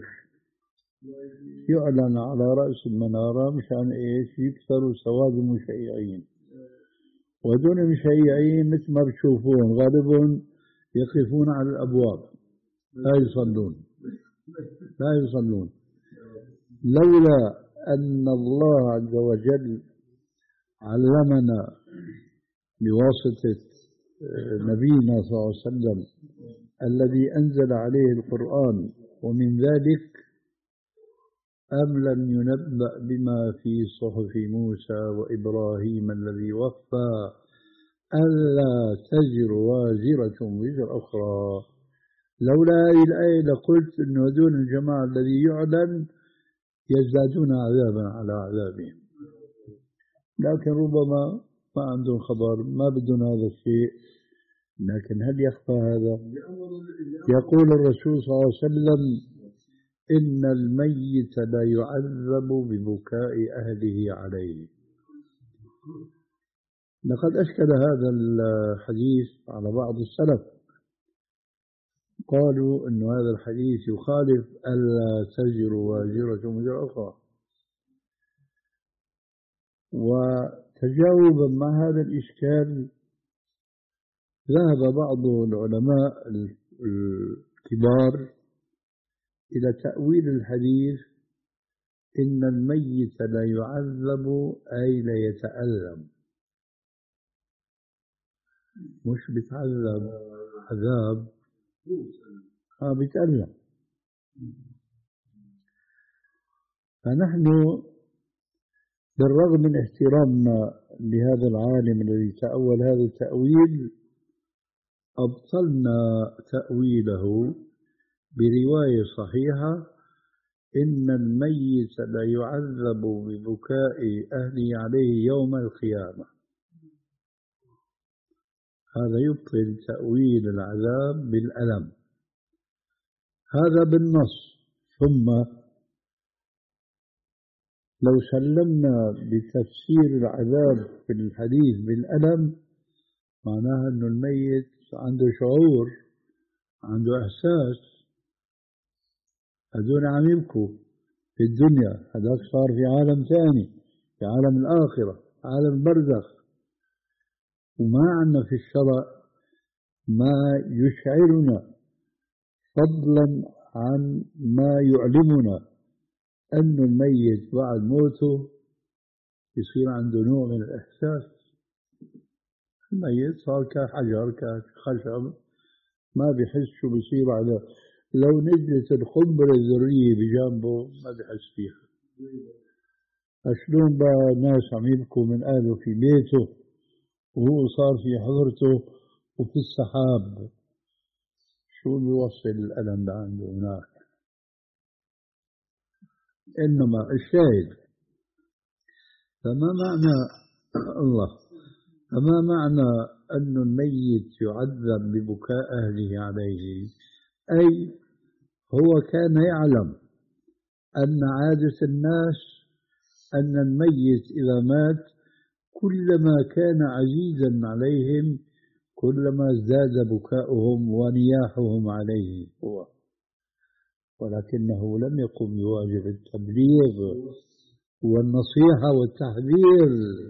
يعلن على رأس المنارة مشان ايش؟ يكسروا سواد المشيعين. وهذول المشيعين مثل ما بتشوفون غالبهم يقفون على الابواب لا يصلون لا يصلون لولا أن الله عز وجل علمنا بواسطة نبينا صلى الله عليه وسلم الذي أنزل عليه القرآن، ومن ذلك أم لم ينبأ بما في صحف موسى وإبراهيم الذي وفى ألا تزر وازرة وزر أخرى. لولا هذه الآية لقلت أن هذول الجماعة الذي يعلن يزدادون عذابا على عذابهم، لكن ربما ما عندهم خبر، ما بدون هذا الشيء. لكن هل يخفى هذا؟ يقول الرسول صلى الله عليه وسلم إن الميت لا يعذب ببكاء أهله عليه. لقد أشكل هذا الحديث على بعض السلف، قالوا أن هذا الحديث يخالف ألا تزر وازرة وزر أخرى. وتجاوبا مع هذا الإشكال ذهب بعض العلماء الكبار إلى تأويل الحديث إن الميت لا يعذب أي لا يتألم، مش بيتعذب عذاب، اه بيتألم. فنحن بالرغم من احترامنا لهذا العالم الذي تأول هذا التأويل أبطلنا تأويله برواية صحيحة إن الميت لا يعذب ببكاء أهله عليه يوم القيامة. هذا يبطل تأويل العذاب بالألم، هذا بالنص. ثم لو سلمنا بتفسير العذاب في الحديث بالألم، معناها أن الميت عنده شعور، عنده إحساس. هذول عم يبكوا في الدنيا، هذاك صار في عالم ثاني، في عالم الآخرة، عالم البرزخ. وما عندنا في الشرع ما يشعرنا فضلا عن ما يعلمنا أن الميت بعد موته يصير عنده نوع من الإحساس. الميت صار كحجر كخشب، ما بيحس شو بيصير على، لو نزلت القنبلة الذرية بجانبه ما بيحس فيها. شلون بقى ناس عم يبكوا من أهله في بيته وهو صار في حضرته وفي السحاب، شو بيوصل الألم عنده هناك؟ إنما الشاهد، فما معنى الله فما معنى أن الميت يعذب ببكاء أهله عليه؟ أي هو كان يعلم أن عادة الناس أن الميت إذا مات كلما كان عزيزا عليهم كلما ازداد بكاؤهم ونياحهم عليه هو، ولكنه لم يقم بواجب التبليغ والنصيحة والتحذير.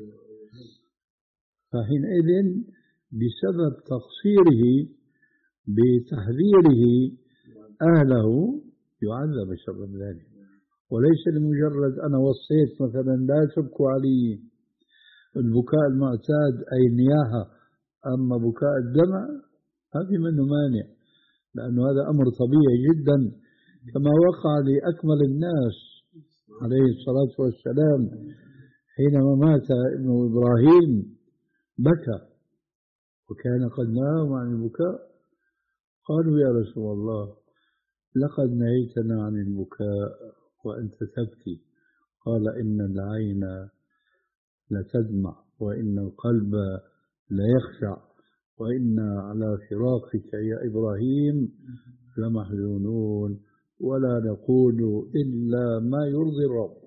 فحينئذ بسبب تقصيره بتحذيره أهله يعذب بسبب ذلك، وليس لمجرد أنا وصيت مثلا لا تبكوا علي البكاء المعتاد أي النياحة. أما بكاء الدمع ما في منه مانع، لأنه هذا أمر طبيعي جدا، كما وقع لأكمل الناس عليه الصلاة والسلام حينما مات ابن إبراهيم بكى وكان قد نهى عن البكاء. قالوا يا رسول الله لقد نهيتنا عن البكاء وأنت تبكي. قال إن العين لتدمع وإن القلب ليخشع وإنا على فراقك يا إبراهيم لمحزونون ولا نقول إلا ما يرضي الرب.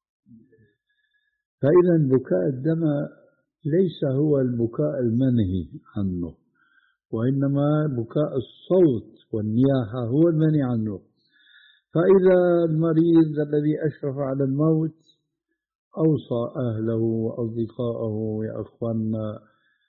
فإذا بكاء الدمع ليس هو البكاء المنهي عنه، وإنما بكاء الصوت والنياحة هو المنهي عنه. فإذا المريض الذي أشرف على الموت أوصى أهله وأصدقائه يا أخوانا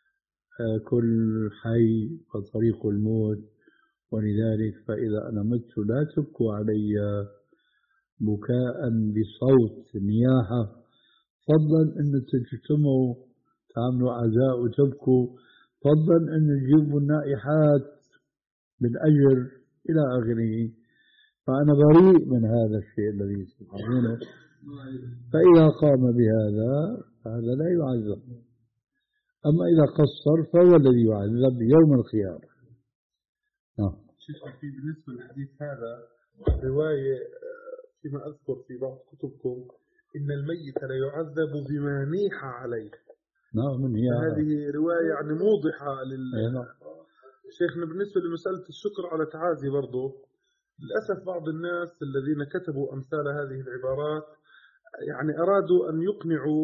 كل حي وطريق الموت، ولذلك فإذا أنا مت لا تبكوا علي بكاء بصوت نياحة، فضلا أن تجتمعوا تعملوا عزاء وتبكوا، فضلا أن تجيبوا النائحات بالأجر إلى آخره. فأنا بريء من هذا الشيء الذي تفعلونه. فإذا قام بهذا فهذا لا يعذب، أما إذا قصر فهو الذي يعذب يوم القيامة. نعم. شيخ في بالنسبة للحديث هذا رواية فيما أذكر في بعض كتبكم إن الميت لا يعذب بما نيح عليه. نعم من هي هذه رواية يعني موضحة لل نعم. شيخنا بالنسبة لمسألة الشكر على تعازي برضو للأسف بعض الناس الذين كتبوا أمثال هذه العبارات يعني أرادوا أن يقنعوا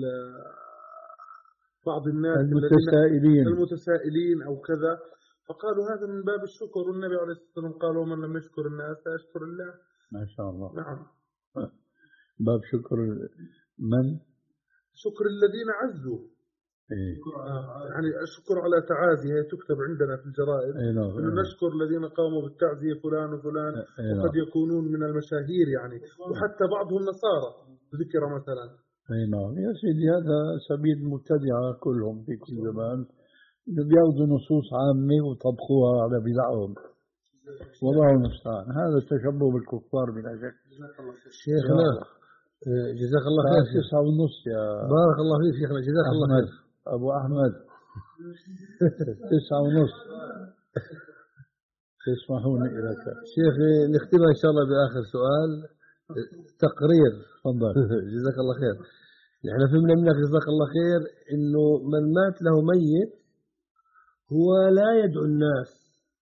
بعض الناس المتسائلين المتسائلين أو كذا، فقالوا هذا من باب الشكر، والنبي عليه الصلاة والسلام قال ومن لم يشكر الناس لا يشكر الله. ما شاء الله. نعم. باب شكر من؟ شكر الذين عزوا. إيه؟ يعني الشكر على تعازي هي تكتب عندنا في الجرائد. إيه نعم. إنه نشكر الذين قاموا بالتعزية فلان وفلان. إيه وقد نعم. يكونون من المشاهير يعني، وحتى بعضهم نصارى ذكر مثلا. اي نعم يا سيدي، هذا سبيل المبتدعة كلهم في كل زمان، بياخذوا نصوص عامة وطبخوها على بدعهم، والله المستعان. هذا التشبه بالكفار بلا شك. شيخنا جزاك الله خير. تسعة ونص يا بارك الله فيك شيخنا، جزاك الله خير. أبو أحمد تسعة ونص تسمحون إلى شيخ نختمها إن شاء الله بآخر سؤال تقرير. تفضل. جزاك الله خير. نحن فهمنا منك جزاك الله خير إنه من مات له ميت هو لا يدعو الناس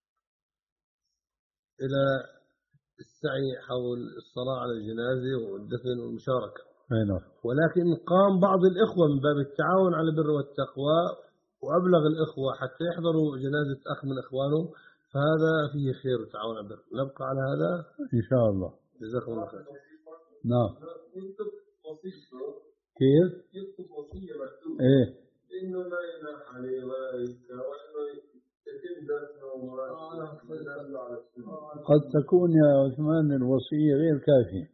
إلى السعي حول الصلاة على الجنازة والدفن والمشاركة، ولكن قام بعض الإخوة من باب التعاون على البر والتقوى وأبلغ الإخوة حتى يحضروا جنازة أخ من إخوانهم، فهذا فيه خير وتعاون على البر. نبقى على هذا إن شاء الله. جزاكم الله خير. نعم. كيف؟ يكتب وصية مكتوبة إيه إنه ما يناح عليه ولا يبكى وإنه يتم دفنه وينزل على السنة. قد تكون يا عثمان الوصية غير كافية،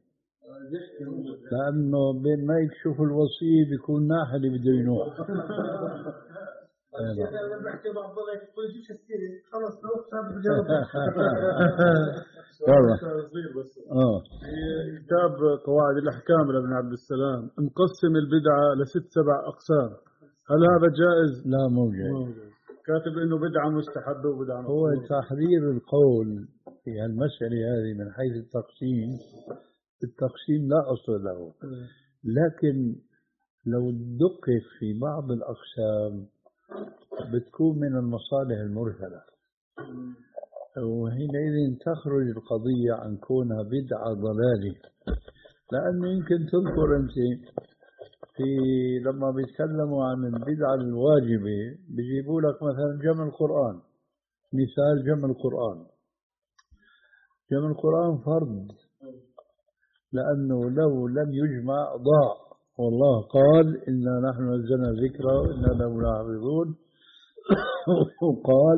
لأنه بين ما يكشف الوصية بيكون ناح اللي بده ينوح. أنا بحكي بعض الله يقول جيش السيري خلص روح صار والله. آه. كتاب قواعد الأحكام لابن عبد السلام مقسم البدعة لست سبع أقسام، هل هذا جائز؟ لا مو جائز. كاتب إنه بدعة مستحبة وبدعة مكروهة. هو تحرير القول في المسألة هذه من حيث التقسيم، التقسيم لا أصل له، لكن لو دقق في بعض الأقسام بتكون من المصالح المرسلة، وحينئذ تخرج القضية عن كونها بدعة ضلالة. لأنه يمكن تذكر أنت في لما بيتكلموا عن البدعة الواجبة بيجيبوا لك مثلا جمع القرآن، مثال جمع القرآن. جمع القرآن فرض، لأنه لو لم يجمع ضاع، والله قال إنا نحن نزلنا الذكر وإنا له لحافظون. وقال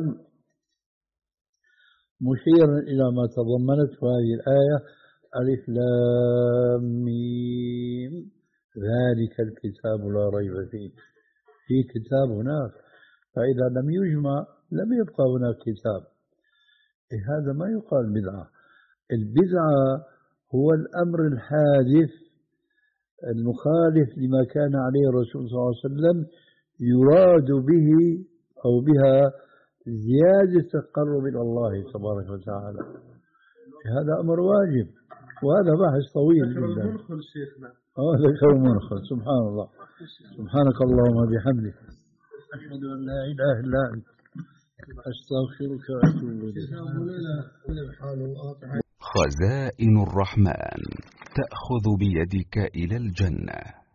مشيرا إلى ما تضمنته هذه الآية ألف لام ميم ذلك الكتاب لا ريب فيه، في كتاب هناك، فإذا لم يجمع لم يبقى هناك كتاب. هذا ما يقال بدعة. البدعة هو الأمر الحادث المخالف لما كان عليه الرسول صلى الله عليه وسلم، يراد به أو بها زيادة التقرب إلى الله تبارك وتعالى. هذا أمر واجب، وهذا بحث طويل جدا. ذكر المنخل شيخنا. آه ذكر المنخل. سبحان الله. سبحانك اللهم وبحمدك أشهد أن لا إله إلا أنت أستغفرك وأتوب إليك. خزائن الرحمن تأخذ بيدك إلى الجنة.